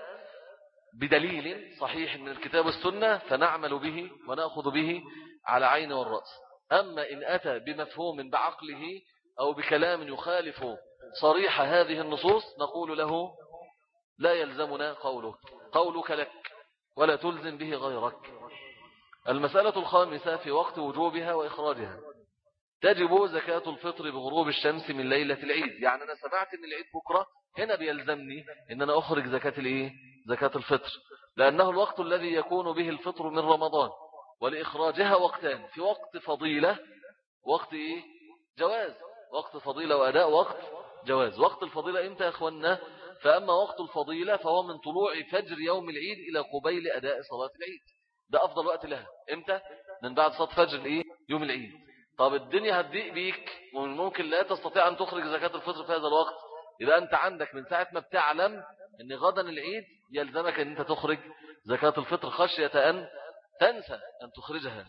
بدليل صحيح من الكتاب والسنة فنعمل به ونأخذ به على عين والرأس. أما إن أتى بمفهوم بعقله أو بكلام يخالف صريح هذه النصوص نقول له لا يلزمنا قولك قولك لك ولا تلزم به غيرك. المسألة الخامسة في وقت وجوبها وإخراجها. تجب زكاة الفطر بغروب الشمس من ليلة العيد. يعني أنا سمعت أن العيد بكرة، هنا بيلزمني أن أنا أخرج زكاة الإيه؟ زكاة الفطر، لأنه الوقت الذي يكون به الفطر من رمضان. ولإخراجها وقتان، في وقت فضيلة وقت إيه؟ جواز. وقت فضيلة وأداء وقت جواز. وقت الفضيلة إمتى يا أخوانا؟ فأما وقت الفضيلة فهو من طلوع فجر يوم العيد إلى قبيل أداء صلاة العيد، ده أفضل وقت لها. إمتى؟ من بعد صلاة فجر الإيه؟ يوم العيد. طب الدنيا هتضيق بيك وممكن لا تستطيع أن تخرج زكاة الفطر في هذا الوقت، إذا أنت عندك من ساعة ما بتعلم أن غدا العيد يلزمك أن أنت تخرج زكاة الفطر خشية أن تنسى أن تخرجها،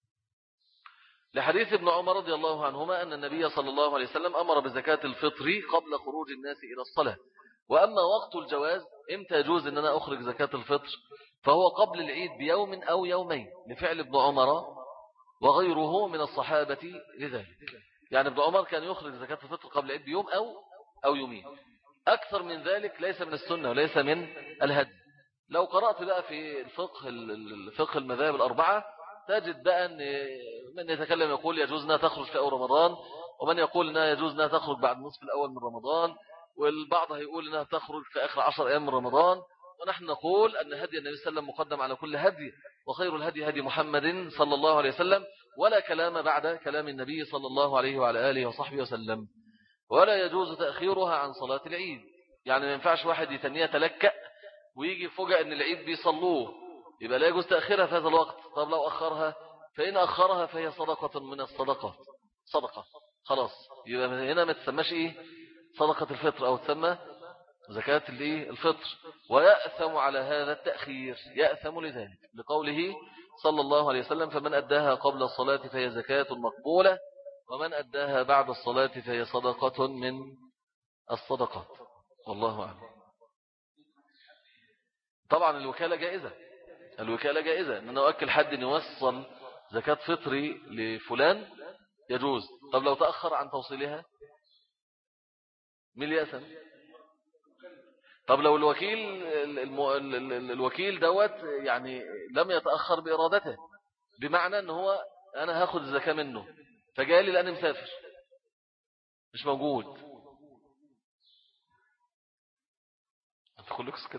لحديث ابن عمر رضي الله عنهما أن النبي صلى الله عليه وسلم أمر بزكاة الفطر قبل خروج الناس إلى الصلاة. وأما وقت الجواز إمتى يجوز أن أنا أخرج زكاة الفطر؟ فهو قبل العيد بيوم أو يومين، لفعل ابن عمر وغيره من الصحابة لذلك. يعني ابن عمر كان يخرج زكاة الفطر قبل العيد بيوم أو أو يومين. أكثر من ذلك ليس من السنة وليس من الهدي. لو قرأت بقى في الفقه الفقه المذاهب الأربعة تجد بقى أن من يتكلم يقول يجوزنا تخرج في أول رمضان، ومن يقول أنها يجوز أنها تخرج بعد النصف الأول من رمضان، والبعض هيقول أنها تخرج في آخر عشر أيام من رمضان. ونحن نقول أن هدي النبي صلى الله عليه وسلم مقدم على كل هدي، وخير الهدي هدي محمد صلى الله عليه وسلم، ولا كلام بعد كلام النبي صلى الله عليه وعلى آله وصحبه وسلم. ولا يجوز تأخيرها عن صلاة العيد، يعني ما ينفعش واحد يتنية تلكأ ويجي فوجئ أن العيد بيصلوه، يبقى لا يجوز تأخيرها في هذا الوقت. طب لو أخرها، فإن أخرها فهي صدقة من الصدقات، صدقة خلاص، يبقى هنا ما تسمىش إيه صدقة الفطر، أو تسمى زكاة الفطر. ويأثم على هذا التأخير، يأثم لذلك لقوله صلى الله عليه وسلم: فمن أداها قبل الصلاة فهي زكاة مقبولة، ومن أداها بعد الصلاة فهي صدقة من الصدقات. والله أعلم. طبعا الوكالة جائزة، الوكالة جائزة، أن أنا أؤكل حد أن يوصل زكاة فطري لفلان يجوز. طب لو تأخر عن توصيلها مين يأثم؟ طب لو الوكيل المو... الوكيل دوت يعني لم يتأخر بإرادته، بمعنى أنه هو أنا هاخد الزكاة منه فجالي لأني مسافر مش موجود، أنت كلك سكت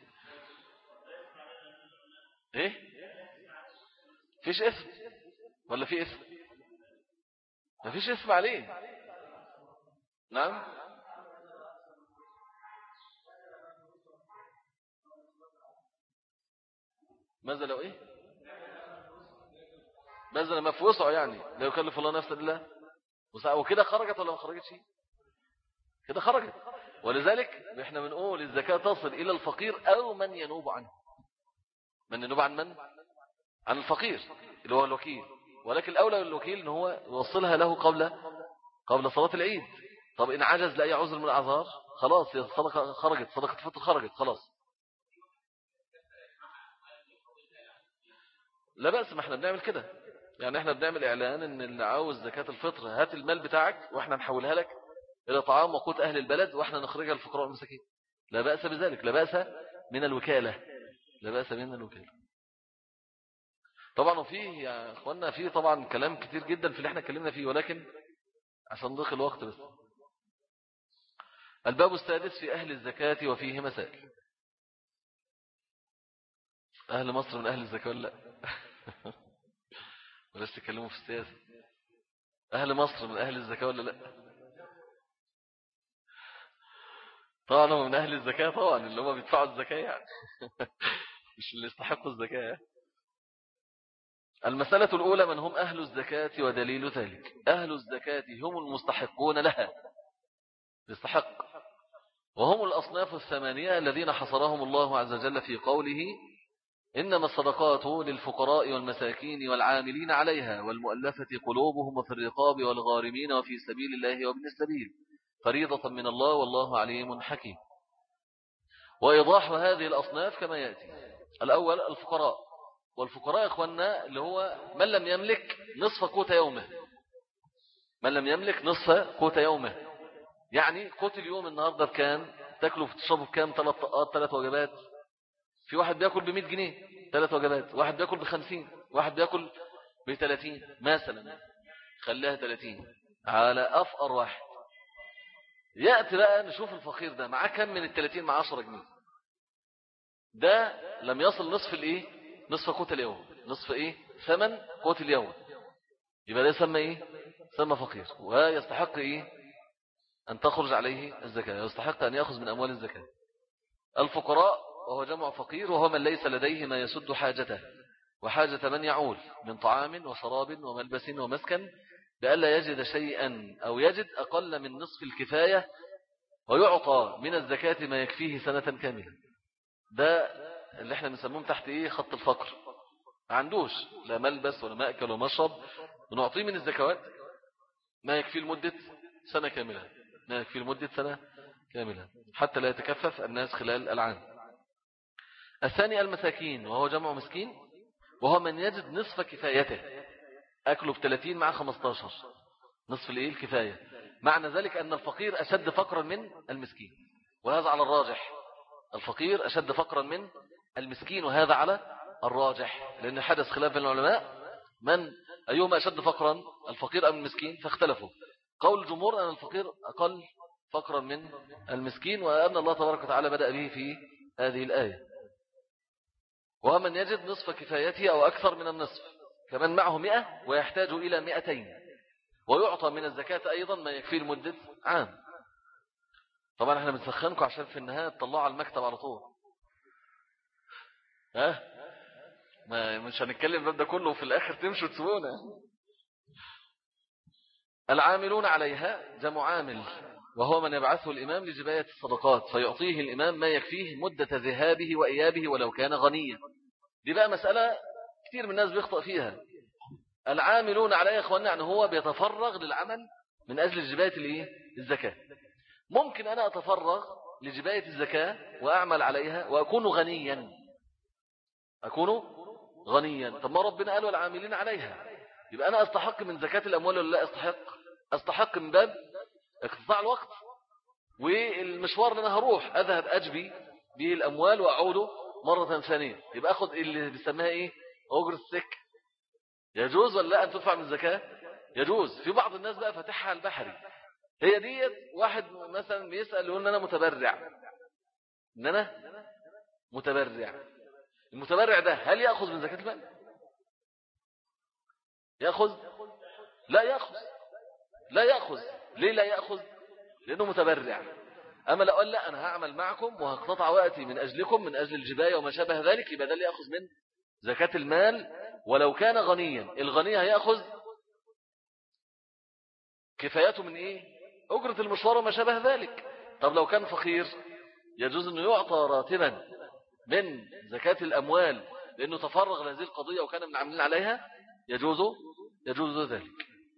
إيه؟ فيش إثم ولا في إثم؟ ما فيش إثم عليه. نعم. ماذا لو إيه؟ ماذا لما في وسعه، يعني لا يكلف الله نفسا إلا وسعها، وكده خرجت ولا ما خرجتش؟ كده خرجت. ولذلك احنا بنقول الزكاة تصل إلى الفقير أو من ينوب عنه. من ينوب عن من؟ عن الفقير اللي هو الوكيل، ولكن الأولى للوكيل إن هو يوصلها له قبل قبل صلاة العيد. طب إن عجز لأي عذر من الأعذار خلاص الصدقة خرجت، صدقة الفطر خرجت خلاص، لا بأس. ما احنا بنعمل كده، يعني احنا بنعمل إعلان إن اللي عاوز زكاة الفطر هات المال بتاعك واحنا نحولها لك إلى طعام وقوت أهل البلد، واحنا نخرجها للفقراء والمساكين. لا بأس بذلك، لا بأس من الوكالة، لا بأس من الوكالة. طبعا وفيه يا اخوانا فيه طبعا كلام كتير جدا في اللي احنا اتكلمنا فيه، ولكن عشان ضيق الوقت بس. الباب السادس في أهل الزكاة وفيه مسائل. أهل مصر من أهل الزكاة ولا لا؟ ولاش تكلموا في السياسة. أهل مصر من أهل الزكاة ولا لا؟ طبعا هم من أهل الزكاة طبعا، اللي هم بيدفعوا الزكاة يعني مش اللي يستحقوا الزكاة. المسألة الأولى: من هم أهل الزكاة ودليل ذلك. أهل الزكاة هم المستحقون لها، يستحق، وهم الأصناف الثمانية الذين حصرهم الله عز وجل في قوله: إنما الصدقات للفقراء والمساكين والعاملين عليها والمؤلفة قلوبهم وفي الرقاب والغارمين وفي سبيل الله وابن السبيل فريضة من الله والله عليم حكيم. وإيضاح هذه الأصناف كما يأتي. الأول الفقراء، والفقراء إخواننا اللي هو من لم يملك نصف قوت يومه، من لم يملك نصف قوت يومه، يعني قوت اليوم النهاردة بكام؟ تاكلوا في تشربوا بكام؟ ثلاث طقات، ثلاث وجبات. في واحد بياكل بمئة جنيه ثلاث وجبات، واحد بياكل بخمسين، واحد بياكل بثلاثين مثلا، خليها ثلاثين على أفقر واحد. يأتي بقى نشوف الفقير ده معاه كم من الثلاثين؟ مع عشرة جنيه. ده لم يصل نصف الايه؟ نصف قوت اليوم، نصف ايه؟ ثمن قوت اليوم. يبقى ده يسمى ايه؟ يسمى فقير، ويستحق ايه؟ أن تخرج عليه الزكاة، يستحق أن يأخذ من أموال الزكاة. الفقراء وهو جمع فقير، وهو من ليس لديه ما يسد حاجته وحاجة من يعول من طعام وشراب وملبس ومسكن، بألا يجد شيئا أو يجد أقل من نصف الكفاية ويعطى من الزكاة ما يكفيه سنة كاملة. ده اللي احنا بنسموه تحت ايه؟ خط الفقر. ما عندوش لا ملبس ولا مأكل ومشرب، بنعطيه من الزكوات ما يكفيه لمدة سنة كاملة، ما يكفيه لمدة سنة كاملة حتى لا يتكفف الناس خلال العام. الثاني المساكين، وهو جمع مسكين، وهو من يجد نصف كفايته، أكله بثلاثين مع خمستاشر، نصف الايه؟ الكفاية. معنى ذلك أن الفقير أشد فقرا من المسكين، وهذا على الراجح. الفقير أشد فقرا من المسكين، وهذا على الراجح، لأن حدث خلاف بين العلماء من أيهما أشد فقرا، الفقير أم المسكين، فاختلفوا. قول الجمهور أن الفقير أقل فقرا من المسكين، وأن الله تبارك وتعالى بدأ به في هذه الآية. ومن يجد نصف كفايته أو أكثر من النصف، كمان معه مئة ويحتاج إلى مئتين، ويعطى من الزكاة أيضا ما يكفي لمدة عام. طبعا احنا بنسخنكم عشان في النهاية تطلعوا على المكتب على طول. ها ما مش هنتكلم الباب ده كله وفي الآخر تمشوا تسوونا. العاملون عليها جمع عامل، وهو من يبعثه الإمام لجباية الصدقات فيعطيه الإمام ما يكفيه مدة ذهابه وإيابه ولو كان غنيا. دي بقى مسألة كتير من الناس بيخطئ فيها. العاملون عليها يا إخواننا يعني هو بيتفرغ للعمل من أجل جباية الإيه؟ الزكاة. ممكن أنا أتفرغ لجباية الزكاة وأعمل عليها وأكون غنيا، أكون غنيا. طب ما ربنا قال والعاملين عليها، يبقى أنا أستحق من زكاة الأموال ولا لا أستحق؟ أستحق من باب اقتطاع الوقت والمشوار اللي أنا هروح أذهب أجبي به الأموال وأعوده مرة ثانية، يبقى أخذ اللي بيسميها إيه؟ أجر السك. يجوز ولا لا أن تدفع من الزكاة؟ يجوز. في بعض الناس بقى فاتحها على البحري، هي ديت واحد مثلا بيسأل يقول إن أنا متبرع، إن أنا متبرع. المتبرع ده هل يأخذ من زكاة المال؟ يأخذ؟ لا يأخذ، لا يأخذ. ليه لا يأخذ؟ لأنه متبرع. أما لو قال لا أنا هعمل معكم وهقتطع وقتي من أجلكم من أجل الجباية وما شابه ذلك، يبقى ده اللي يأخذ من زكاة المال ولو كان غنيا. الغني هيأخذ كفايته من إيه؟ أجرة المشوار وما شابه ذلك. طب لو كان فقير يجوز أنه يعطى راتبا من زكاة الأموال لأنه تفرغ لهذه القضية وكان من عاملين عليها، يجوز يجوز ذلك.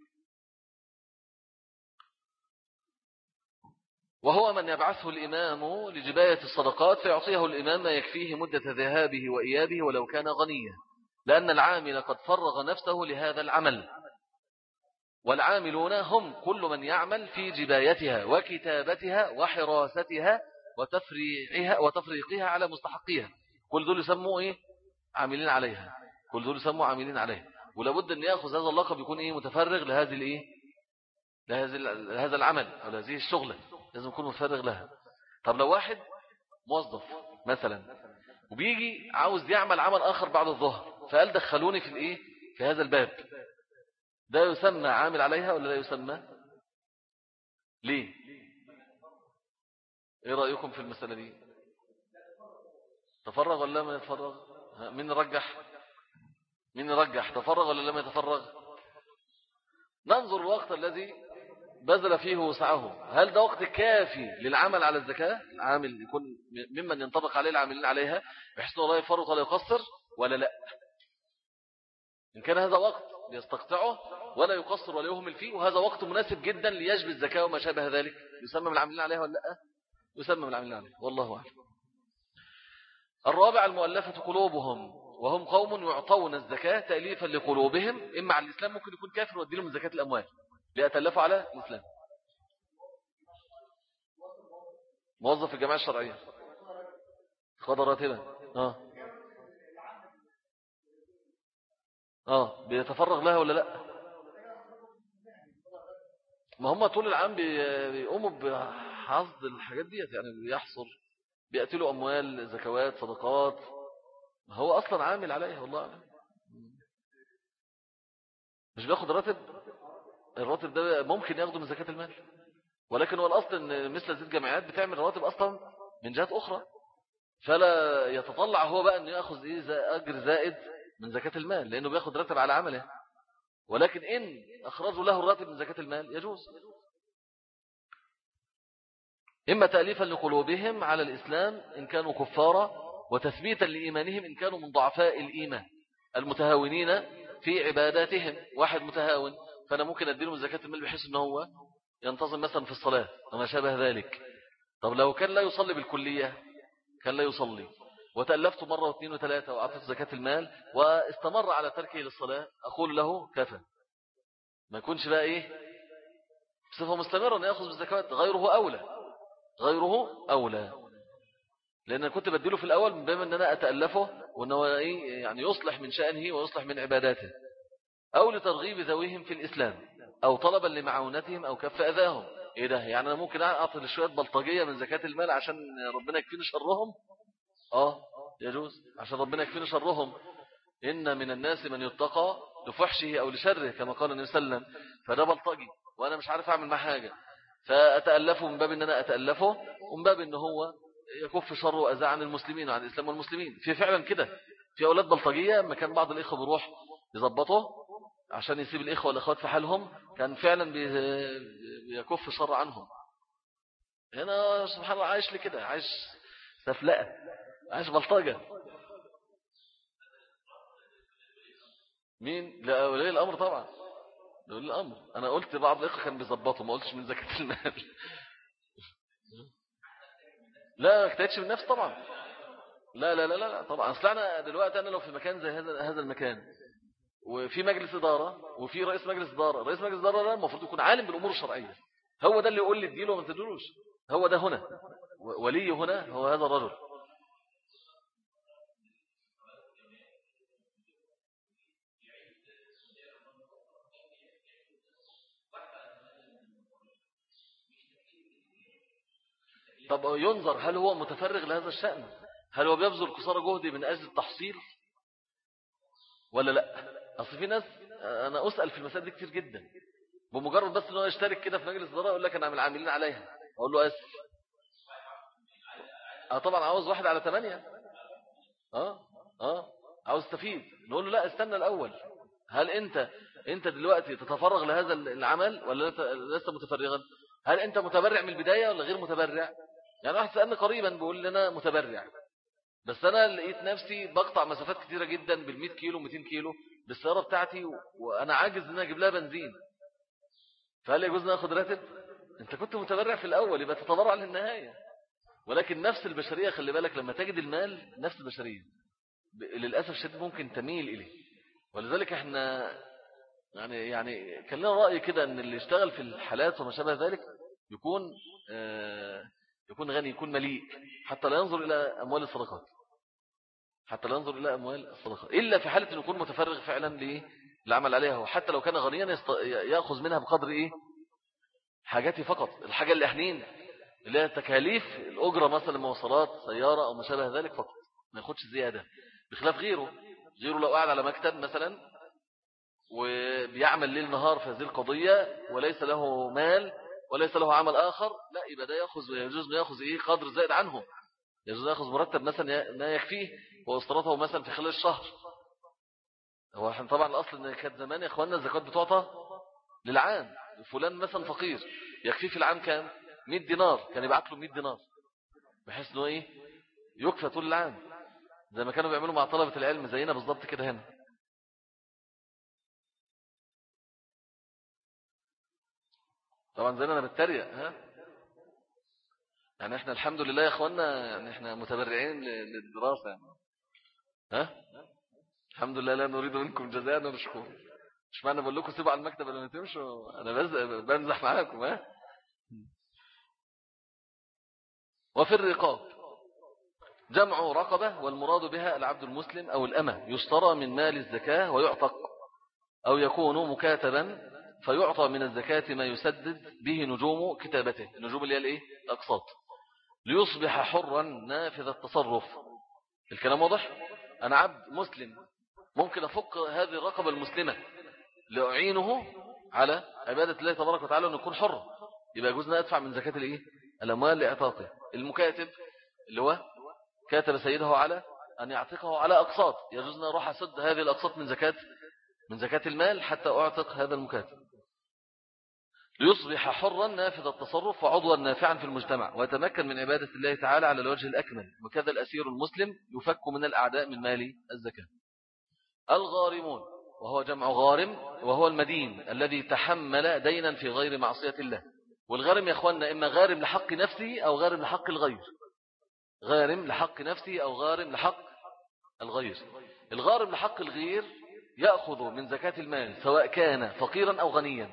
وهو من يبعثه الإمام لجباية الصدقات فيعطيه الإمام ما يكفيه مدة ذهابه وإيابه ولو كان غنيا، لأن العامل قد فرغ نفسه لهذا العمل. والعاملون هم كل من يعمل في جبايتها وكتابتها وحراستها وتفريقها, وتفريقها على مستحقيها. كل دول يسموا إيه؟ عاملين عليها. كل دول يسموا عاملين عليها. ولابد أن يأخذ هذا اللقب يكون إيه؟ متفرغ لهذه الإيه؟ لهذا العمل أو لهذه الشغلة، لازم يكون متفرغ لها. طب لو واحد موظف مثلا وبيجي عاوز يعمل عمل آخر بعد الظهر، فقال دخلوني في الإيه؟ في هذا الباب، ده يسمى عامل عليها ولا لا يسمى؟ ليه؟ ايه رأيكم في المسألة دي؟ تفرغ ولا لا ما يتفرغ؟ مين رجح؟ مين رجح تفرغ ولا لا ما يتفرغ؟ ننظر الوقت الذي بذل فيه وسعه، هل ده وقت كافي للعمل على الزكاة؟ العامل يكون ممن ينطبق عليه العاملين عليها بحيث انه لا يفرط ولا يقصر ولا لا؟ إن كان هذا وقت ليستقطعه ولا يقصر ولا يهمل فيه، وهذا وقت مناسب جدا ليجب الزكاة وما شابه ذلك، يسمى من العاملين عليها ولا لا؟ يسمى من العاملين عليها، والله أعلم. الرابع المؤلفة قلوبهم، وهم قوم يعطون الزكاة تأليفا لقلوبهم. إما على الإسلام ممكن يكون كافر ودي لهم من زكاة الأموال ليتألفوا على الإسلام. موظف في الجماعة الشرعية خد راتبا اه اه بيتفرغ لها ولا لا؟ ما هم طول العام بيقوموا بحصد الحاجات دي، يعني بيحصر بيقتلوا أموال زكوات صدقات، ما هو أصلا عامل عليها. والله مش بياخد راتب، الراتب ده ممكن ياخده من زكاة المال، ولكن هو الأصل أن مثل هذه الجمعيات بتعمل راتب أصلا من جهات أخرى، فلا يتطلع هو بقى أن يأخذ إيه أجر زائد من زكاة المال لأنه بياخد راتب على عمله. ولكن إن أخرجوا له الراتب من زكاة المال يجوز. إما تأليفا لقلوبهم على الإسلام إن كانوا كفارا، وتثبيتا لإيمانهم إن كانوا من ضعفاء الإيمان المتهاونين في عباداتهم. واحد متهاون فأنا ممكن أديله من زكاة المال بحيث أنه هو ينتظم مثلا في الصلاة وما شابه ذلك. طب لو كان لا يصلي بالكلية، كان لا يصلي وتألفت مرة واثنين وثلاثة وأعطيت زكاة المال واستمر على تركه للصلاة، أقول له كفى، ما يكونش بقى إيه بصفة مستمرة أن يأخذ بالزكاة. غيره أولى، غيره أولى، لأن كنت بديله في الأول من باب أن أنا أتألفه وأنه إيه يعني يصلح من شأنه ويصلح من عباداته. أو لترغيب ذويهم في الإسلام أو طلبا لمعونتهم أو كف أذاهم. إيه ده؟ يعني أنا ممكن أعطي شوية بلطجية من زكاة المال عشان ربنا يكفيني شرهم؟ آه يجوز، عشان ربنا يكفيني شرهم. إن من الناس من يتقى لفحشه أو لشره كما قال النبي صلى الله عليه وسلم. فده بلطجي وأنا مش عارف أعمل معه حاجة، فأتألفه من باب أن أنا أتألفه، ومن باب أنه هو يكف شر وأذى عن المسلمين وعن الإسلام والمسلمين. في فعلا كده في أولاد بلطجية، ما كان بعض الإخوة بيروح يضبطه عشان يسيب الإخوة والأخوات في حالهم، كان فعلا بيكف شر عنهم. هنا سبحان الله عايش لكده، عايش سفلقة، عايش بلطجة. مين؟ لا ولي الأمر طبعا، ولي الأمر. أنا قلت بعض الإخوة كان بيظبطوا، ما قلتش من زكاة المال. لا ما اجتهدش من نفس طبعا. لا لا لا لا طبعا. أصل أنا دلوقتي أنا لو في مكان زي هذا هذا المكان وفي مجلس إدارة وفي رئيس مجلس إدارة، رئيس مجلس إدارة ده المفروض يكون عالم بالأمور الشرعية، هو ده اللي يقول لي اديله وما تديلوش. هو ده هنا ولي، هنا هو هذا الرجل. طب ينظر هل هو متفرغ لهذا الشأن؟ هل هو بيبذل قصارى جهدي من أجل التحصيل ولا لا؟ أصل في ناس أنا أسأل في المسائل دي كتير جدا، بمجرد بس أنه يشترك كده في مجلس إدارة يقول لك أنا من العاملين عليها، أقول له أسف. أه طبعا عاوز واحد على ثمانية. أه أه عاوز تفيد، نقول له لا استنى الأول، هل أنت أنت دلوقتي تتفرغ لهذا العمل ولا لست متفرغا؟ هل أنت متبرع من البداية ولا غير متبرع؟ يعني واحد سألني قريبا بيقول لنا متبرع، بس أنا لقيت نفسي بقطع مسافات كتيرة جدا بالمئة كيلو مئتين كيلو بالسيارة بتاعتي، وأنا عاجز إن أنا أجيب لها بنزين، فهل يجوز أن أخذ راتب؟ أنت كنت متبرع في الأول يبقى تتبرع للنهاية. ولكن نفس البشرية خلي بالك لما تجد المال، نفس البشرية للأسف الشديد ممكن تميل إليه. ولذلك احنا يعني يعني كان لنا رأي كده أن اللي يشتغل في الحالات وما شابه ذلك يكون آه يكون غني، يكون مليء، حتى لا ينظر إلى أموال الصدقات، حتى لا ينظر إلى أموال الصدقات، إلا في حالة أن يكون متفرغ فعلا للعمل عليها، وحتى لو كان غنيا يست... يأخذ منها بقدر إيه حاجاتي فقط، الحاجة اللي احنين اللي هي تكاليف الأجرة مثلا مواصلات سيارة أو ما شابه ذلك فقط، ما ياخدش زيادة، بخلاف غيره. غيره لو قاعد على مكتب مثلا وبيعمل ليل نهار في هذه القضية وليس له مال وليس له عمل آخر، لا يبقى ده يأخذ، يجوز ما يأخذ إيه قدر زائد عنه، يجوز يأخذ مرتب مثلا ما يكفيه وأسرته مثلا في خلال الشهر. هو احنا طبعا الأصل إن كانت زمان يا إخواننا الزكاة بتعطى للعام، فلان مثلا فقير يكفيه في العام كام مئة دينار، كان يبعت له مئة دينار بحيث انه ايه يكفى طول العام، زي ما كانوا بيعملوا مع طلبة العلم زينا بالضبط كده هنا. طبعا زينا انا بتريق ها، يعني احنا الحمد لله يا اخوانا يعني احنا متبرعين للدراسة يعني. ها الحمد لله لا نريد منكم جزاء ولا شكور. مش معنى بقول لكم سيبوا على المكتب لما تمشوا انا بمزح معاكم ها. وفي الرقاب جمع رقبة، والمراد بها العبد المسلم أو الأمة، يشترى من مال الزكاة ويعتق، أو يكون مكاتبا فيعطى من الزكاة ما يسدد به نجوم كتابته، النجوم اللي هي الايه الأقساط، ليصبح حرا نافذ التصرف. الكلام واضح؟ أنا عبد مسلم ممكن أفك هذه الرقبة المسلمة لأعينه على عبادة الله تبارك وتعالى أن يكون حر، يبقى يجوزنا أدفع من زكاة الايه الأموال لإعتاقه. المكاتب اللي هو كاتب سيده على أن يعتقه على أقساط، يجوزنا أروح أسد هذه الأقساط من زكاة من زكاة المال حتى أعتق هذا المكاتب، ليصبح حرا نافذ التصرف وعضوا نافعا في المجتمع ويتمكن من عبادة الله تعالى على الوجه الأكمل. وكذا الأسير المسلم يفك من الأعداء من مال الزكاة. الغارمون وهو جمع غارم، وهو المدين الذي تحمل دينا في غير معصية الله. والغارم يا أخوانا إما غارم لحق نفسه أو غارم لحق الغير، غارم لحق نفسه أو غارم لحق الغير. الغارم لحق الغير يأخذ من زكاة المال سواء كان فقيرا أو غنيا.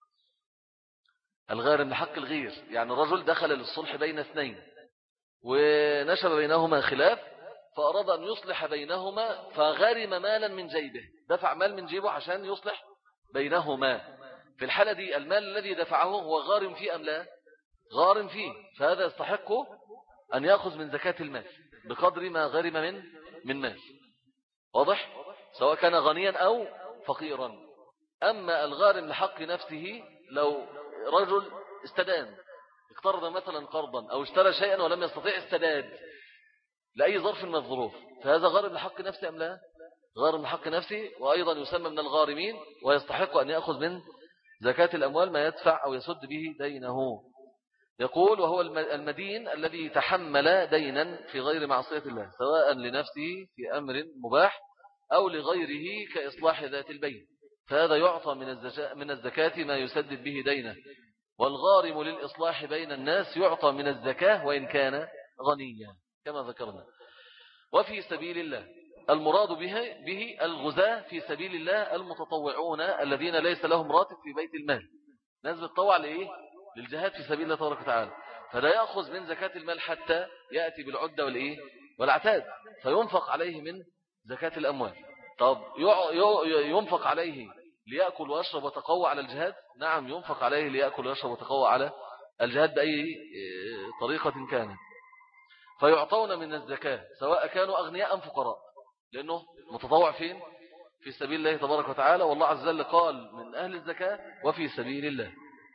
الغارم لحق الغير يعني الرجل دخل للصلح بين اثنين ونشب بينهما خلاف، فأراد أن يصلح بينهما فغرم مالا من جيبه، دفع مال من جيبه عشان يصلح بينهما. في الحالة دي المال الذي دفعه هو غارم فيه أم لا؟ غارم فيه، فهذا يستحق أن يأخذ من زكاة المال بقدر ما غرم من من مال. واضح؟ سواء كان غنيا أو فقيرا. أما الغارم لحق نفسه، لو رجل استدان، اقترض مثلا قرضا أو اشترى شيئا ولم يستطيع استداد لأي ظرف من الظروف، فهذا غارم لحق نفسه أم لا؟ غارم لحق نفسه، وأيضا يسمى من الغارمين، ويستحق أن يأخذ من زكاة الأموال ما يدفع أو يسد به دينه. يقول: وهو المدين الذي تحمل دينا في غير معصية الله، سواء لنفسه في أمر مباح أو لغيره كإصلاح ذات البين، فهذا يعطى من الزكاة ما يسدد به دينه. والغارم للإصلاح بين الناس يعطى من الزكاة وإن كان غنيا كما ذكرنا. وفي سبيل الله، المراد به, به الغزاة في سبيل الله المتطوعون الذين ليس لهم راتب في بيت المال، ناس بتطوع لإيه؟ للجهاد في سبيل الله تبارك وتعالى، فلا يأخذ من زكاة المال حتى يأتي بالعدة والإيه؟ والعتاد، فينفق عليه من زكاة الأموال. طب ينفق عليه ليأكل ويشرب وتقوى على الجهاد؟ نعم، ينفق عليه ليأكل ويشرب وتقوى على الجهاد بأي طريقة كانت. فيعطون من الزكاة سواء كانوا أغنياء أم فقراء، لأنه متطوع فين؟ في سبيل الله تبارك وتعالى، والله عز وجل قال من أهل الزكاة وفي سبيل الله.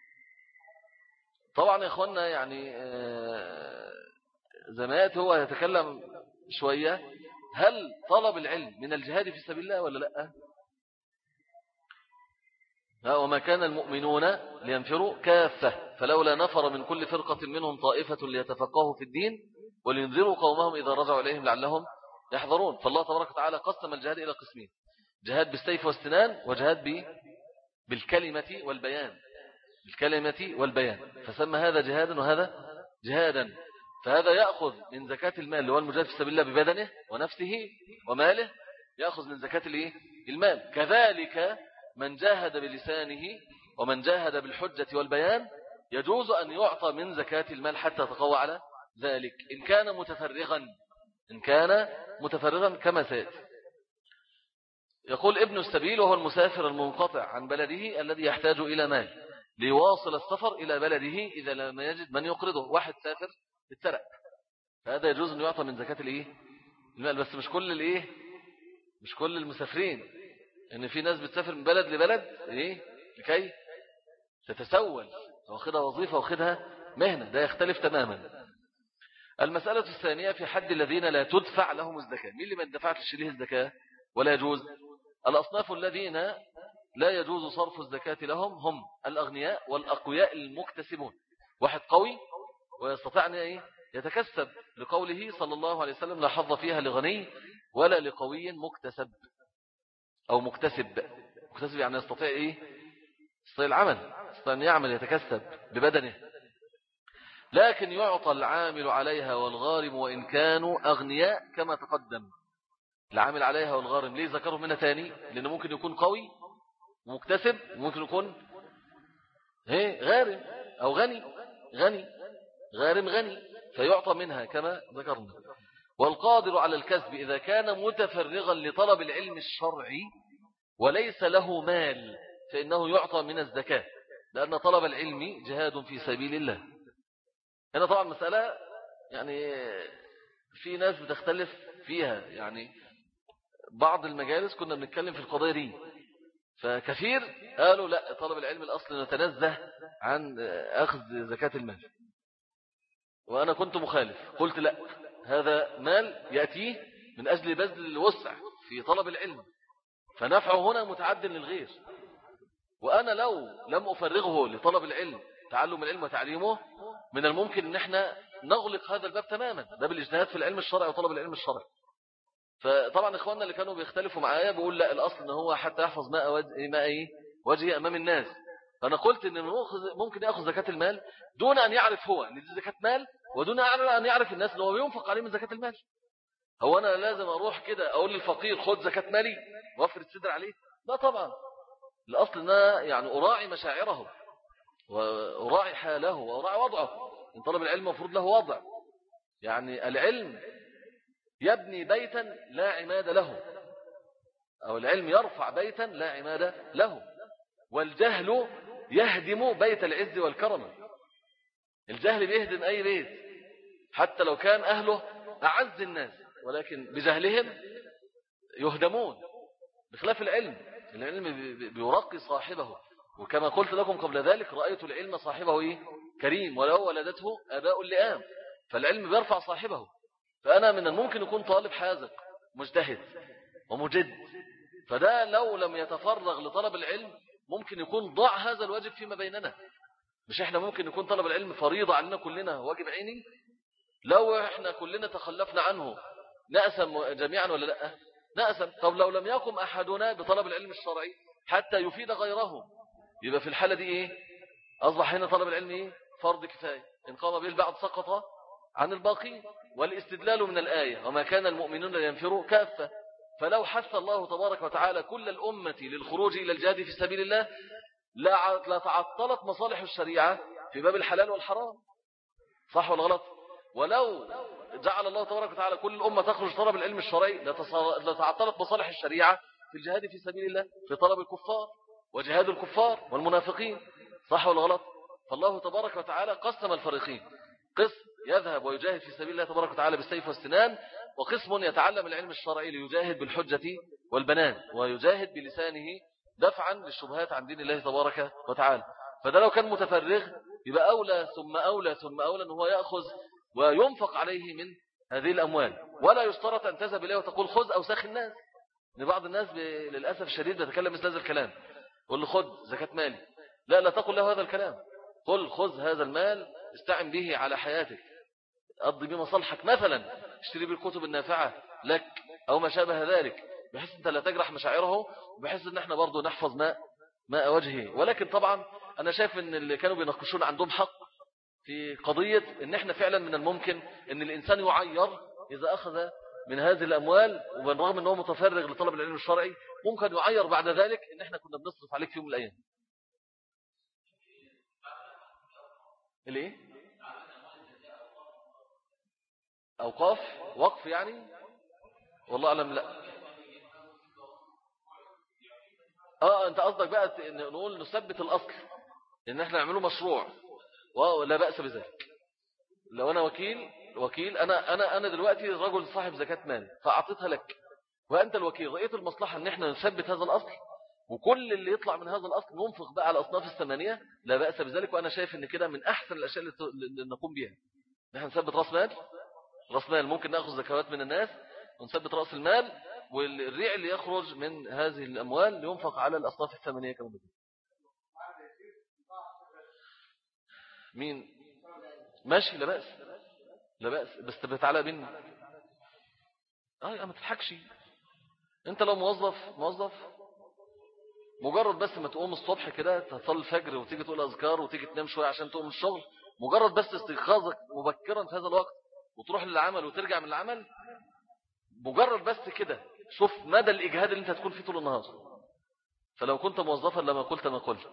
طبعا يا إخوانا، يعني زمات هو يتكلم شوية، هل طلب العلم من الجهاد في سبيل الله ولا لا؟ وما كان المؤمنون لينفروا كافة فلولا نفر من كل فرقة منهم طائفة ليتفقهوا في الدين ولينذروا قومهم إذا رجعوا إليهم لعلهم يحذرون. فالله تبارك وتعالى قسم الجهاد إلى قسمين: جهاد بالسيف والسنان، وجهاد بالكلمة والبيان، بالكلمة والبيان، فسمى هذا جهادا وهذا جهادا. فهذا يأخذ من زكاة المال اللي هو المجاهد في سبيل الله ببدنه ونفسه وماله، يأخذ من زكاة المال. كذلك من جاهد بلسانه ومن جاهد بالحجة والبيان يجوز أن يعطى من زكاة المال حتى تقوى على ذلك، إن كان متفرغا إن كان متفرغا كما سيأتي. يقول: ابن السبيل وهو المسافر المنقطع عن بلده الذي يحتاج إلى مال ليواصل السفر إلى بلده إذا لم يجد من يقرضه. واحد سافر بالترق، فهذا يجوز أن يعطى من زكاة الإيه؟ المال. بس مش كل الإيه؟ مش كل المسافرين، إن في ناس بتسافر من بلد لبلد إيه؟ لكي تتسول، واخدها وظيفة واخدها مهنة، ده يختلف تماما. المسألة الثانية في حد الذين لا تدفع لهم الزكاة. مين اللي ما دفعتش ليه الزكاة ولا يجوز؟ الأصناف الذين لا يجوز صرف الزكاة لهم هم الأغنياء والأقوياء المكتسبون. واحد قوي ويستطيع أن يتكسب، لقوله صلى الله عليه وسلم: لا حظ فيها لغني ولا لقوي مكتسب أو مكتسب. مكتسب يعني يستطيع إيه؟ يستطيع العمل، يستطيع أن يعمل يتكسب ببدنه. لكن يعطى العامل عليها والغارم وإن كانوا أغنياء كما تقدم. العامل عليها والغارم ليه ذكروا منها تاني؟ لأنه ممكن يكون قوي ومكتسب، وممكن يكون غارم أو غني غني غارم غني، فيعطى منها كما ذكرنا. والقادر على الكسب إذا كان متفرغا لطلب العلم الشرعي وليس له مال فإنه يعطى من الزكاة، لأن طلب العلم جهاد في سبيل الله. هنا طبعا مسألة يعني في ناس بتختلف فيها، يعني بعض المجالس كنا بنتكلم في القضية دي، فكثير قالوا لا، طلب العلم الأصل نتنزه عن أخذ زكاة المال، وأنا كنت مخالف، قلت لا، هذا مال يأتيه من أجل بذل الوسع في طلب العلم، فنفعه هنا متعد للغير، وأنا لو لم أفرغه لطلب العلم، تعلم العلم وتعليمه، من الممكن أن احنا نغلق هذا الباب تماما، ده بالاجتهاد في العلم الشرعي وطلب العلم الشرعي. فطبعا إخواننا اللي كانوا بيختلفوا معايا بيقول لا، الأصل أنه هو حتى يحفظ ماء وجهه ماء إيه؟ وجهه أمام الناس. فأنا قلت أن ممكن يأخذ زكاة المال دون أن يعرف هو أن دي زكاة مال، ودون أن يعرف الناس أنه بينفق عليه من زكاة المال. هو أنا لازم أروح كده أقول للفقير خذ زكاة مالي وافرد صدر عليه؟ لا طبعا، الأصل أن يعني أراعي مشاعره وأراعي حاله وأراعي وضعه. إن طلب العلم مفروض له وضع، يعني العلم يبني بيتا لا عماد له، أو العلم يرفع بيتا لا عماد له. والجهل يهدم بيت العز والكرم. الجهل بيهدم أي بيت حتى لو كان أهله أعز الناس، ولكن بجهلهم يهدمون، بخلاف العلم. العلم بيرقي صاحبه، وكما قلت لكم قبل ذلك رأيت العلم صاحبه إيه؟ كريم ولو ولدته آباء لئام. فالعلم بيرفع صاحبه. فأنا من الممكن يكون طالب حاذق مجتهد ومجد، فده لو لم يتفرغ لطلب العلم ممكن يكون ضاع هذا الواجب فيما بيننا. مش احنا ممكن يكون طلب العلم فريضة علينا كلنا، واجب عيني، لو احنا كلنا تخلفنا عنه نأسم جميعا ولا لا؟ نأسم. طب لو لم يقم أحدنا بطلب العلم الشرعي حتى يفيد غيره، يبقى في الحالة دي ايه؟ أصبح هنا طلب العلم ايه؟ فرض كفاية، إن قام به البعض سقط عن الباقي. والاستدلال من الآية وما كان المؤمنون لينفروا كافة. فلو حث الله تبارك وتعالى كل الأمة للخروج إلى الجهاد في سبيل الله لا تعطلت مصالح الشريعة في باب الحلال والحرام، صح ولا غلط؟ ولو جعل الله تبارك وتعالى كل الأمة تخرج طلب العلم الشرعي لتعطلت مصالح الشريعة في الجهاد في سبيل الله، في طلب الكفار وجهاد الكفار والمنافقين، صح ولا غلط؟ فالله تبارك وتعالى قسم الفريقين، قسم يذهب ويجاهد في سبيل الله تبارك وتعالى بالسيف والسنان، وقسم يتعلم العلم الشرعي ليجاهد بالحجة والبنان ويجاهد بلسانه دفعا للشبهات عن دين الله تبارك وتعالى. فده لو كان متفرغ يبقى أولى ثم أولى ثم أولى أنه هو يأخذ وينفق عليه من هذه الأموال، ولا يشترط أن تذهب إليه وتقول خذ أو ساخ الناس. إن بعض الناس للأسف الشديد بتكلم مثل هذا الكلام، قل له خذ زكاة مالي، لا لا تقل له هذا الكلام، قل خذ هذا المال استعن به على حياتك، أضي به مصالحك، مثلا اشتري بالكتب النافعة لك أو ما شابه ذلك، بحيث أنت لا تجرح مشاعره، وبحيث أن احنا برضو نحفظ ماء ماء وجهه. ولكن طبعا أنا شايف أن اللي كانوا بيناقشون عندهم حق في قضية أن احنا فعلا من الممكن أن الإنسان يعير إذا أخذ من هذه الأموال، وبالرغم أنه متفرغ لطلب العلم الشرعي ممكن يعير بعد ذلك أن احنا كنا بنصرف عليك في يوم من الأيام. الايه؟ أوقاف وقف يعني؟ والله أعلم لا. آه أنت قصدك بقى نقول نثبت الأصل إن احنا نعمله مشروع ولا بأس بذلك. لو أنا وكيل وكيل أنا أنا أنا دلوقتي رجل صاحب زكاة مال فأعطيتها لك، وأنت الوكيل، رأيت المصلحة إن احنا نثبت هذا الأصل وكل اللي يطلع من هذا الأصل ننفق بقى على الأصناف الثمانية، لا بأس بذلك. وأنا شايف إن كده من أحسن الأشياء اللي نقوم بها، نحن نثبت رأس مال. رأس مال ممكن نأخذ زكوات من الناس ونثبت رأس المال، والريع اللي يخرج من هذه الأموال ينفق على الأصناف الثمانية كما بدأ. مين ماشي، لا بأس لا بأس، بس تبقى تعالى بين اه ما تضحكش. انت لو موظف موظف مجرد بس ما تقوم الصبح كده تصلي الفجر وتيجي تقول أذكار وتيجي تنام شوية عشان تقوم الشغل، مجرد بس استيقاظك مبكرا في هذا الوقت وتروح للعمل وترجع من العمل، مجرد بس كده شوف مدى الإجهاد اللي انت هتكون فيه طول النهار. فلو كنت موظفا لما قلت ما قلت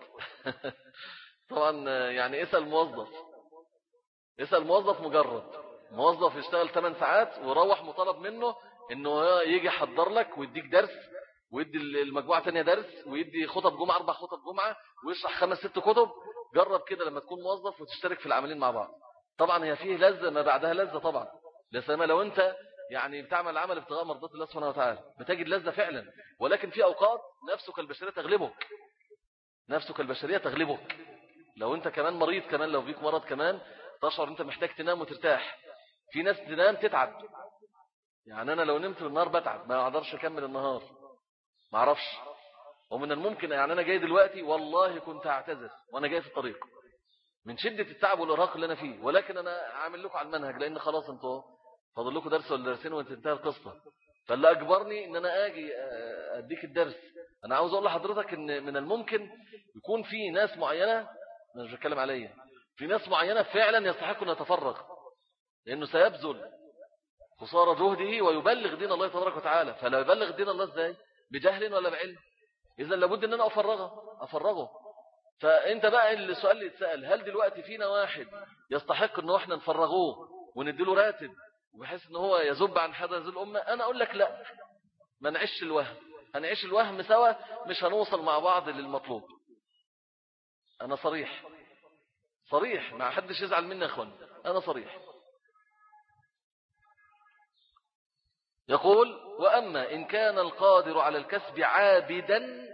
طبعا يعني اسأل موظف اسأل موظف مجرد موظف يشتغل ثمان ساعات وروح مطالب منه انه يجي يحضر لك ويديك درس ويدي المجموعة تانية درس ويدي خطب جمعة أربع خطب جمعة ويشرح خمس ست كتب. جرب كده لما تكون موظف وتشترك في العملين مع بعض، طبعا هي فيه لذة ما بعدها لذة طبعا، لسما لو انت يعني بتعمل عمل ابتغاء مرضات الله سبحانه وتعالى بتجد لذة فعلا. ولكن في أوقات نفسك البشرية تغلبك نفسك البشرية تغلبك لو انت كمان مريض، كمان لو بيك مرض كمان تشعر انت محتاج تنام وترتاح. في ناس تنام تتعب، يعني انا لو نمت بالنهار بتعب ما اقدرش اكمل النهار ما اعرفش. ومن الممكن يعني انا جاي دلوقتي والله كنت اعتذر وانا جاي في الطريق من شدة التعب والارهاق اللي انا فيه، ولكن انا عامل لكم على المنهج لان خلاص انتوا فاضل لكم درس ولا درسين وتنتهي القصة. فاللي اجبرني ان انا اجي اديك الدرس. انا عاوز اقول لحضرتك ان من الممكن يكون في ناس معينة، انا مش بتكلم عليا، في ناس معينة فعلا يستحق ان يتفرغ لانه سيبذل خسارة جهده ويبلغ دين الله تبارك وتعالى. فلا يبلغ دين الله ازاي؟ بجهل ولا بعلم؟ اذا لابد ان انا افرغه افرغه فانت بقى السؤال اللي يتسأل، هل دلوقتي فينا واحد يستحق ان احنا نفرغوه ونديله راتب وبحيث ان هو يذب عن حد هذه الامه؟ انا اقول لك لا، ما نعيش الوهم، هنعيش الوهم سوا مش هنوصل مع بعض للمطلوب. أنا صريح صريح، ما حدش يزعل مني يا أخوان، أنا صريح. يقول: وأما إن كان القادر على الكسب عابدا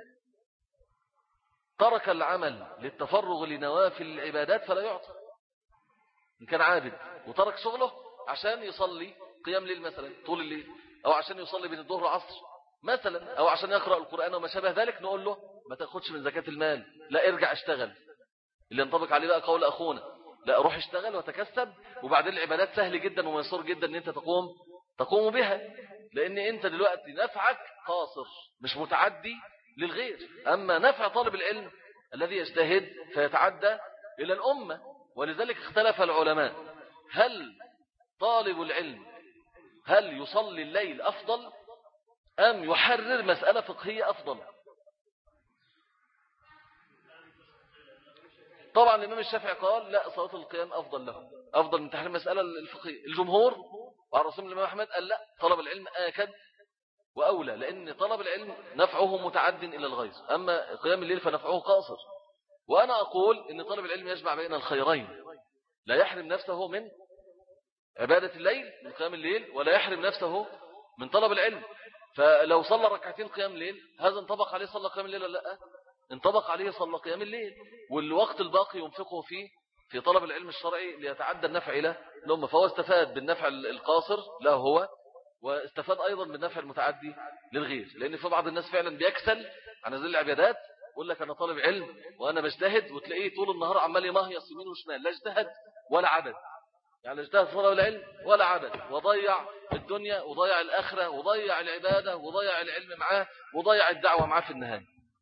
ترك العمل للتفرغ لنوافل العبادات فلا يعطى. إن كان عابد وترك شغله عشان يصلي قيام ليل مثلا طول الليل، أو عشان يصلي بين الظهر والعصر مثلا، أو عشان يقرأ القرآن وما شابه ذلك، نقول له ما تاخدش من زكاة المال، لا ارجع اشتغل. اللي ينطبق عليه بقى قول أخونا، لا روح اشتغل وتكسب، وبعدين العبادات سهل جدا وميسور جدا ان انت تقوم تقوم بها، لان انت دلوقتي نفعك قاصر مش متعدي للغير. اما نفع طالب العلم الذي يجتهد فيتعدى الى الامه. ولذلك اختلف العلماء، هل طالب العلم هل يصلي الليل افضل ام يحرر مسألة فقهية افضل؟ طبعا الإمام الشافعي قال لا، صلاة القيام أفضل له، أفضل من تحرير المسألة الفقهية. الجمهور وعلى رسول الإمام أحمد قال لا، طلب العلم آكد وأولى، لأن طلب العلم نفعه متعد إلى الغير، أما قيام الليل فنفعه قاصر. وأنا أقول إن طلب العلم يجمع بين الخيرين، لا يحرم نفسه من عبادة الليل من قيام الليل، ولا يحرم نفسه من طلب العلم. فلو صلى ركعتين قيام الليل هذا انطبق عليه صلى قيام الليل ولا لا؟ انطبق عليه صلى قيام الليل، والوقت الباقي ينفقه فيه في طلب العلم الشرعي ليتعدى النفع إلى الأمة، فهو استفاد بالنفع القاصر له هو، واستفاد أيضا بالنفع المتعدي للغير. لأن في بعض الناس فعلا بيكسل عن هذه العبادات، يقول لك أنا طالب علم وأنا بجتهد، وتلاقيه طول النهار عمال يمهيص يمين وشمال، لا اجتهد ولا عبد، يعني اجتهد في طلب العلم ولا عبد، وضيع الدنيا وضيع الآخرة وضيع العبادة وضيع العلم معاه وضيع الدعوة معاه في النهاية.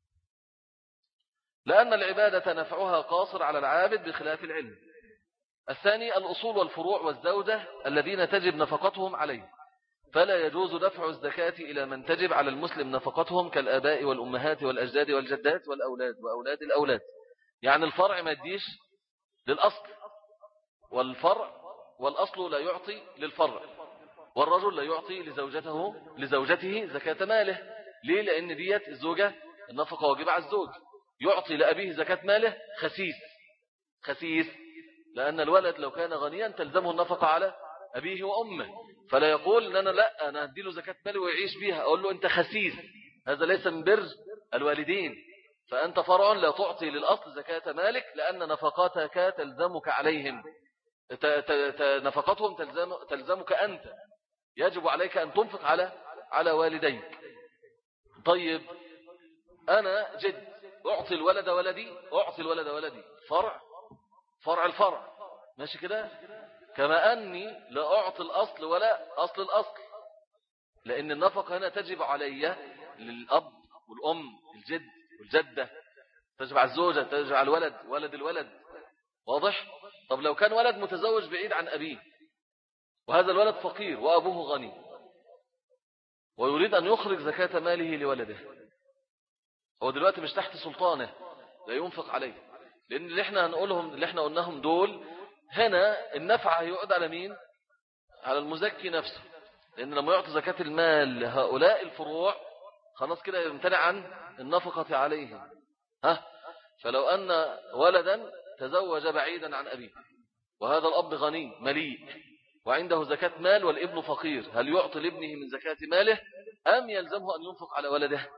لأن العبادة نفعها قاصر على العابد بخلاف العلم. الثاني الأصول والفروع والزوجة الذين تجب نفقتهم عليه، فلا يجوز دفع الزكاة إلى من تجب على المسلم نفقتهم كالآباء والأمهات والأجداد والجدات والأولاد وأولاد الأولاد. يعني الفرع ما يديش للأصل، والفرع والأصل لا يعطي للفرع، والرجل لا يعطي لزوجته لزوجته زكاة ماله. ليه؟ لأن ديت الزوجة النفقة واجبة على الزوج. يعطي لأبيه زكاة ماله خسيس خسيس، لأن الولد لو كان غنيا تلزمه النفقة على أبيه وأمه، فلا يقول أن أنا لا أنا أديله زكاة ماله ويعيش بيها، أقول له أنت خسيس، هذا ليس من بر الوالدين، فأنت فرع لا تعطي للأصل زكاة مالك، لأن نفقاتك تلزمك عليهم، نفقتهم تلزم تلزمك أنت، يجب عليك أن تنفق على على والديك. طيب أنا جد أعطي الولد ولدي أعطي الولد ولدي فرع فرع الفرع، ماشي كده، كما أني لا أعطي الأصل ولا أصل الأصل، لأن النفقة هنا تجب علي للأب والأم الجد والجدة، تجب على الزوجة، تجب على الولد ولد الولد، واضح؟ طب لو كان ولد متزوج بعيد عن أبيه، وهذا الولد فقير وأبوه غني، ويريد أن يخرج زكاة ماله لولده، هو دلوقتي مش تحت سلطانه، لا ينفق عليه، لأن اللي احنا هنقولهم اللي احنا قلناهم دول هنا النفع هيقعد على مين؟ على المزكي نفسه، لأن لما يعطي زكاة المال لهؤلاء الفروع خلاص كده يمتنع عن النفقة عليهم. ها، فلو أن ولدا تزوج بعيدا عن أبيه، وهذا الأب غني مليء وعنده زكاة مال والابن فقير، هل يعطي لابنه من زكاة ماله أم يلزمه أن ينفق على ولده؟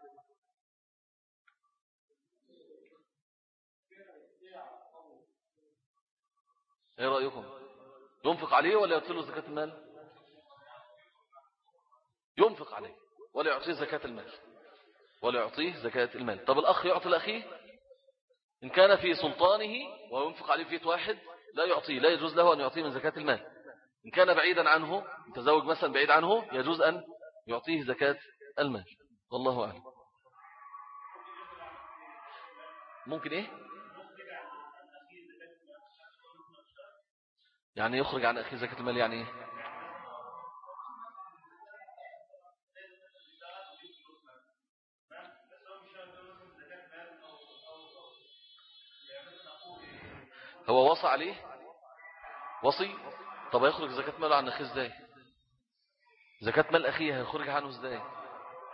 ايه رأيكم؟ ينفق عليه ولا يعطي له زكاة المال؟ ينفق عليه ولا يعطيه زكاة المال، ولا يعطيه زكاة المال. طب الأخ يعطي لأخيه إن كان في سلطانه وينفق عليه في واحد، لا يعطيه، لا يجوز له أن يعطيه من زكاة المال. إن كان بعيدا عنه، متزوج مثلا بعيد عنه، يجوز أن يعطيه زكاة المال، والله أعلم. ممكن إيه؟ يعني يخرج عن أخيه زكاة المال يعني إيه؟ هو وصى عليه وصي، طب يخرج زكاة ماله عن أخيه إزاي؟ زكاة مال أخيه هيخرج عنه إزاي؟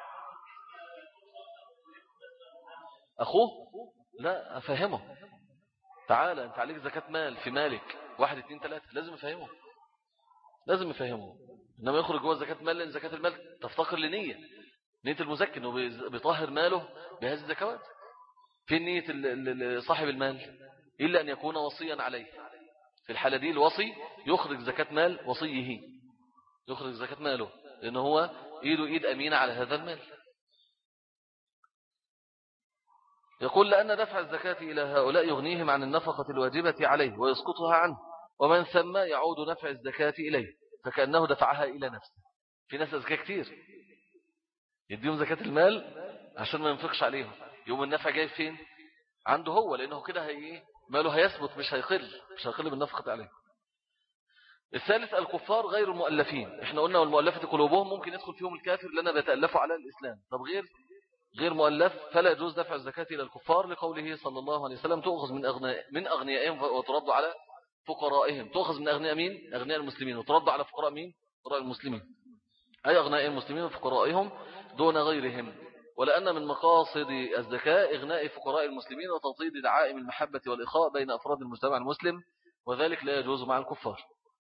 أخوه؟ لا أفهمه، تعالى أنت عليك زكاة مال في مالك واحد اتنين تلاتة، لازم يفهمه لازم يفهمه إنما يخرج جوه زكاة مال، لأن زكاة المال تفتقر لنية، نية المزكي إنه بيطهر ماله بهذه الزكوات. في نية صاحب المال إلا أن يكون وصيا عليه، في الحالة دي الوصي يخرج زكاة مال وصيه، يخرج زكاة ماله لأنه هو إيده إيد أمينة على هذا المال. يقول لأن دفع الزكاة إلى هؤلاء يغنيهم عن النفقة الواجبة عليه ويسقطها عنه، ومن ثم يعود نفع الزكاة إليه فكأنه دفعها إلى نفسه. في ناس أزكاة كتير يديهم زكاة المال عشان ما ينفقش عليهم، يوم النفع جاي فين؟ عنده هو، لأنه كده هي ماله هيثبت مش هيقل مش هيقل بالنفقة عليه. الثالث الكفار غير المؤلفين. احنا قلنا والمؤلفة قلوبهم ممكن يدخل فيهم الكافر لأنه بيتألفوا على الإسلام. طب غير غير مؤلف فلا يجوز دفع الزكاة إلى الكفار لقوله صلى الله عليه وسلم تؤخذ من أغنياء من أغنيائهم وترد على فقرائهم. تؤخذ من أغنياء مين؟ أغنياء المسلمين، وترد على فقراء مين؟ فقراء المسلمين، أي أغنياء المسلمين وفقرائهم دون غيرهم. ولأن من مقاصد الزكاة إغناء فقراء المسلمين وتوطيد دعائم المحبة والإخاء بين أفراد المجتمع المسلم، وذلك لا يجوز مع الكفار.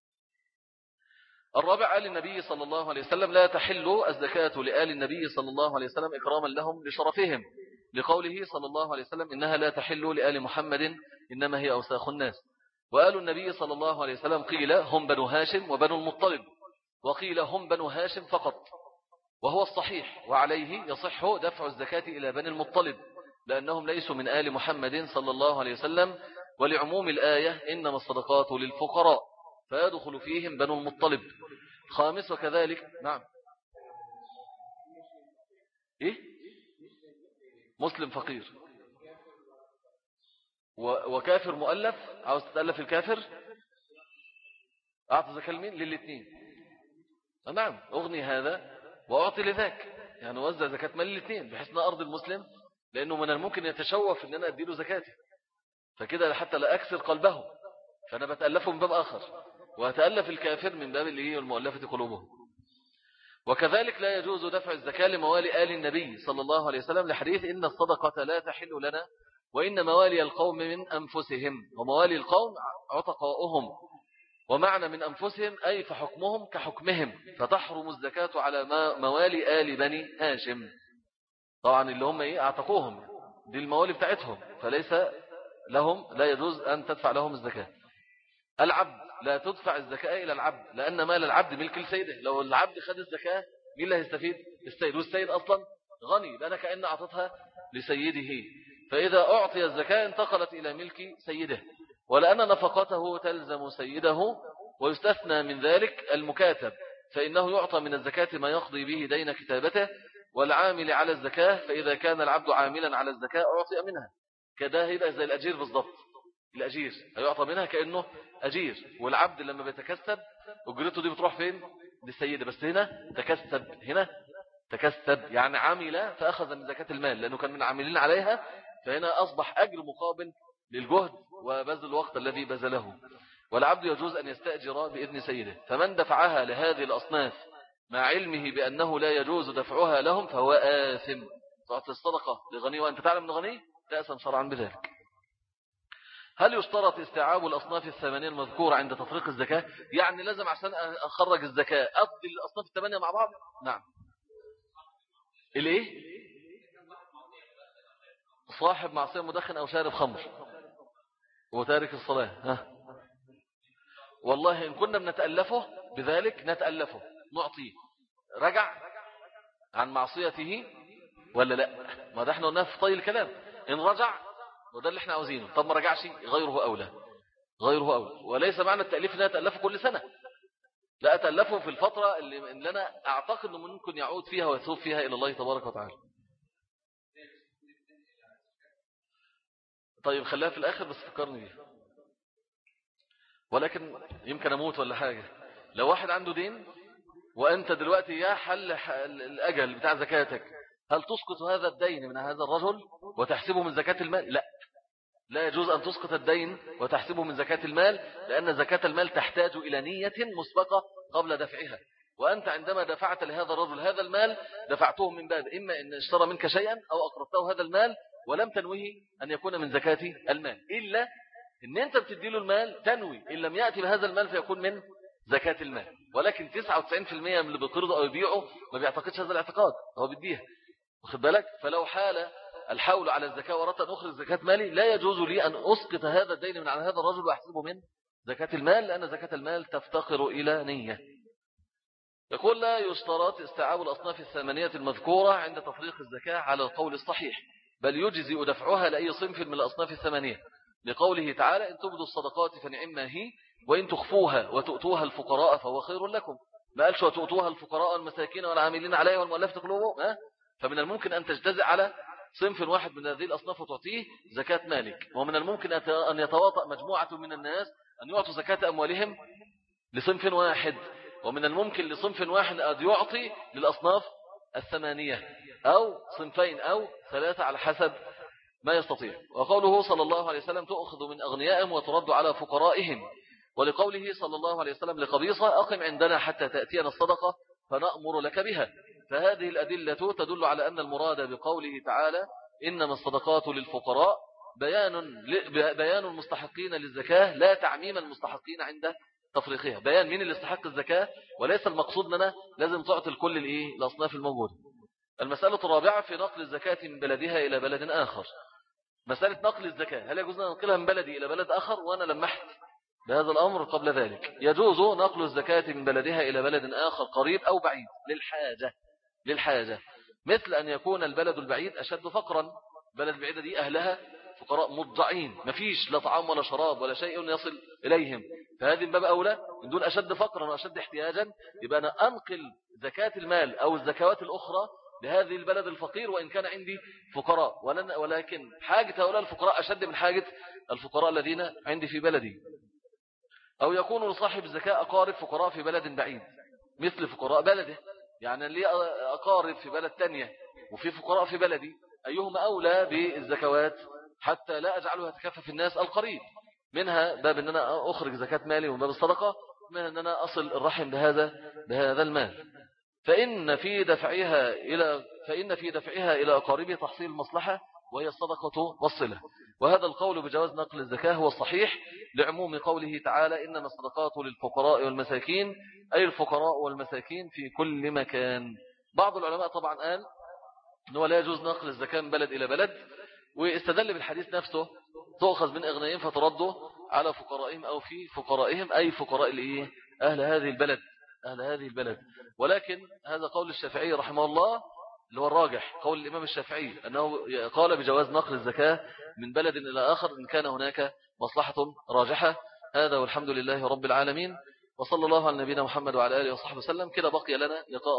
الرابع آل النبي صلى الله عليه وسلم لا تحل الزكاة لآل النبي صلى الله عليه وسلم إكراما لهم لشرفهم، لقوله صلى الله عليه وسلم إنها لا تحل لآل محمد إنما هي أوساخ الناس. وآل النبي صلى الله عليه وسلم قيل هم بنو هاشم وبنو المطلب، وقيل هم بنو هاشم فقط، وهو الصحيح، وعليه يصح دفع الزكاة إلى بني المطلب لأنهم ليسوا من آل محمد صلى الله عليه وسلم، ولعموم الآية إنما الصدقات للفقراء فيدخل فيهم بنو المطلب. خامس وكذلك نعم إيه؟ مسلم فقير وكافر مؤلف، عاوز تتألف الكافر أعطي زكاة لمين؟ للاثنين. نعم أغني هذا وأعطي لذاك، يعني وزع زكاة مال للاثنين بحيث أن أرض المسلم، لأنه من الممكن يتشوف أن أنا أديله زكاتي، فكده حتى لا أكسر قلبه، فأنا بتألفه من باب آخر، وأتألف الكافر من باب اللي هي المؤلفة قلوبهم. وكذلك لا يجوز دفع الزكاة لموالي آل النبي صلى الله عليه وسلم لحديث إن الصدقة لا تحل لنا وإن موالي القوم من أنفسهم، وموالي القوم عتقاؤهم، ومعنى من أنفسهم أي فحكمهم كحكمهم، فتحرم الزكاة على موالي آل بني هاشم. طبعا اللي هم إيه أعتقوهم دي الموالي بتاعتهم، فليس لهم لا يجوز أن تدفع لهم الزكاة. العبد لا تدفع الزكاة إلى العبد لأن مال العبد ملك لسيده. لو العبد خد الزكاة مين اللي هيستفيد؟ السيد، والسيد أصلا غني لأن كأن أعطتها لسيده، فإذا أعطي الزكاة انتقلت إلى ملك سيده، ولأن نفقته تلزم سيده، ويستثنى من ذلك المكاتب فإنه يعطى من الزكاة ما يقضي به دين كتابته، والعامل على الزكاة فإذا كان العبد عاملا على الزكاة أعطي منها، كده يبقى زي الأجير بالضبط. الأجير هيعطى منها كأنه أجير، والعبد لما بيتكسب أجرته دي بتروح فين؟ للسيدة. بس هنا تكسب، هنا تكسب يعني عمل فأخذ من زكاة المال لأنه كان من عاملين عليها، فهنا أصبح أجر مقابل للجهد وبذل الوقت الذي بذله. والعبد يجوز أن يستأجر بإذن سيده، فمن دفعها لهذه الأصناف مع علمه بأنه لا يجوز دفعها لهم فهو آثم. تعطي الصدقة لغني وأنت تعلم من غني تأثم شرعا بذلك. هل يشترط استيعاب الأصناف الثمانية المذكورة عند تفريق الزكاة؟ يعني لازم عشان أخرج الزكاة أقضي الأصناف الثمانية مع بعض؟ نعم. الإيه؟ صاحب معصية مدخن أو شارب خمر وتارك الصلاة. ها. والله إن كنا بنتألفه بذلك نتألفه نعطيه، رجع عن معصيته ولا لا؟ ما ده احنا قلناه في طي الكلام، إن رجع وده اللي احنا عاوزينه، طب ما رجعش غيره أولى، غيره أولى. وليس معنى التأليف لا أتألفه كل سنة، لا أتألفه في الفترة اللي, اللي أنا أعتقد أنه ممكن يعود فيها ويثوب فيها إلى الله تبارك وتعالى. طيب خليها في الآخر بس فكرني بيها، ولكن يمكن أموت ولا حاجة. لو واحد عنده دين وأنت دلوقتي يا حل الأجل بتاع زكاتك، هل تسقط هذا الدين من هذا الرجل وتحسبه من زكاة المال؟ لا، لا يجوز أن تسقط الدين وتحسبه من زكاة المال، لأن زكاة المال تحتاج إلى نية مسبقة قبل دفعها. وأنت عندما دفعت لهذا الرجل هذا المال دفعته من باب إما أن اشترى منك شيئا أو أقرضته هذا المال ولم تنوه أن يكون من زكاة المال، إلا إن أنت بتديله المال تنوي إن لم يأتي بهذا المال فيكون من زكاة المال، ولكن تسعة وتسعين بالمئة من اللي بيقرضه أو يبيعه ما بيعتقدش هذا الاعتقاد، هو بيديها واخد بالك. فلو حال الحول على الزكاة وردت أن أخرج زكاة مالي لا يجوز لي أن أسقط هذا الدين من على هذا الرجل وأحسبه من زكاة المال، لأن زكاة المال تفتقر إلى نية. يقول لا يشترط استيعاب الأصناف الثمانية المذكورة عند تفريق الزكاة على القول الصحيح، بل يجزئ دفعها لأي صنف من الأصناف الثمانية، لقوله تعالى إن تبدوا الصدقات فنعما هي وإن تخفوها وتؤتوها الفقراء فهو خير لكم. ما قالش وتؤتوها الفقراء والمساكين والعاملين عليها والمؤلفة قلوبهم. فمن الممكن أن تجتزئ على صنف واحد من هذه الأصناف وتعطيه زكاة مالك، ومن الممكن أن يتواطأ مجموعة من الناس أن يعطوا زكاة أموالهم لصنف واحد، ومن الممكن لصنف واحد أن يعطي للأصناف الثمانية أو صنفين أو ثلاثة على حسب ما يستطيع. وقوله صلى الله عليه وسلم تأخذ من أغنيائهم وترد على فقرائهم، ولقوله صلى الله عليه وسلم لقبيصة أقم عندنا حتى تأتينا الصدقة فنأمر لك بها. فهذه الأدلة تدل على أن المراد بقوله تعالى إنما الصدقات للفقراء بيان بيان المستحقين للزكاة لا تعميم المستحقين عند تفريقها، بيان مين اللي يستحق الزكاة، وليس المقصود لنا لازم تعطي الكل الإيه الأصناف الموجودة. المسألة الرابعة في نقل الزكاة من بلدها إلى بلد آخر. مسألة نقل الزكاة هل يجوز أن ننقلها من بلدي إلى بلد آخر؟ وأنا لمحت بهذا الأمر قبل ذلك. يجوز نقل الزكاة من بلدها إلى بلد آخر قريب أو بعيد للحاجة للحاجة مثل أن يكون البلد البعيد أشد فقرا. بلد البعيدة دي أهلها فقراء مضجعين، مفيش لا طعام ولا شراب ولا شيء يصل إليهم، فهذه من باب أولى من دون أشد فقرا وأشد احتياجا يبقى أنا أنقل زكاة المال أو الزكوات الأخرى لهذه البلد الفقير وإن كان عندي فقراء، ولكن حاجة هؤلاء الفقراء أشد من حاجة الفقراء الذين عندي في بلدي. أو يكون لصاحب الزكاة أقارب فقراء في بلد بعيد مثل فقراء بلده، يعني لي أقارب في بلد تانية وفي فقراء في بلدي، أيهما أولى بالزكوات حتى لا أجعلها تكفف الناس؟ القريب، منها باب أن أنا أخرج زكاة مالي ومن باب الصدقة، منها أن أنا أصل الرحم بهذا بهذا المال. فإن في دفعها إلى فإن في دفعها إلى أقاربه تحصيل المصلحة وهي الصدقة والصلة. وهذا القول بجواز نقل الزكاة هو الصحيح لعموم قوله تعالى إنما الصدقات للفقراء والمساكين، أي الفقراء والمساكين في كل مكان. بعض العلماء طبعا قال أنه لا يجوز نقل الزكاة من بلد إلى بلد، واستدل بالحديث نفسه تؤخذ من أغنيائهم فترده على فقرائهم أو في فقرائهم، أي فقراء الإيه أهل هذه البلد أهل هذه البلد. ولكن هذا قول الشافعي رحمه الله اللي هو الراجح، قول الإمام الشافعي أنه قال بجواز نقل الزكاة من بلد إلى آخر إن كان هناك مصلحة راجحة. هذا والحمد لله رب العالمين، وصلى الله على نبينا محمد وعلى آله وصحبه وسلم. كده بقي لنا لقاء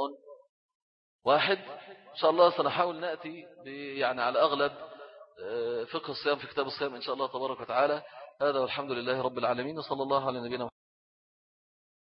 واحد إن شاء الله، سنحاول نأتي يعني على أغلب فقه الصيام في كتاب الصيام إن شاء الله تبارك وتعالى. هذا والحمد لله رب العالمين، وصلى الله على نبينا محمد.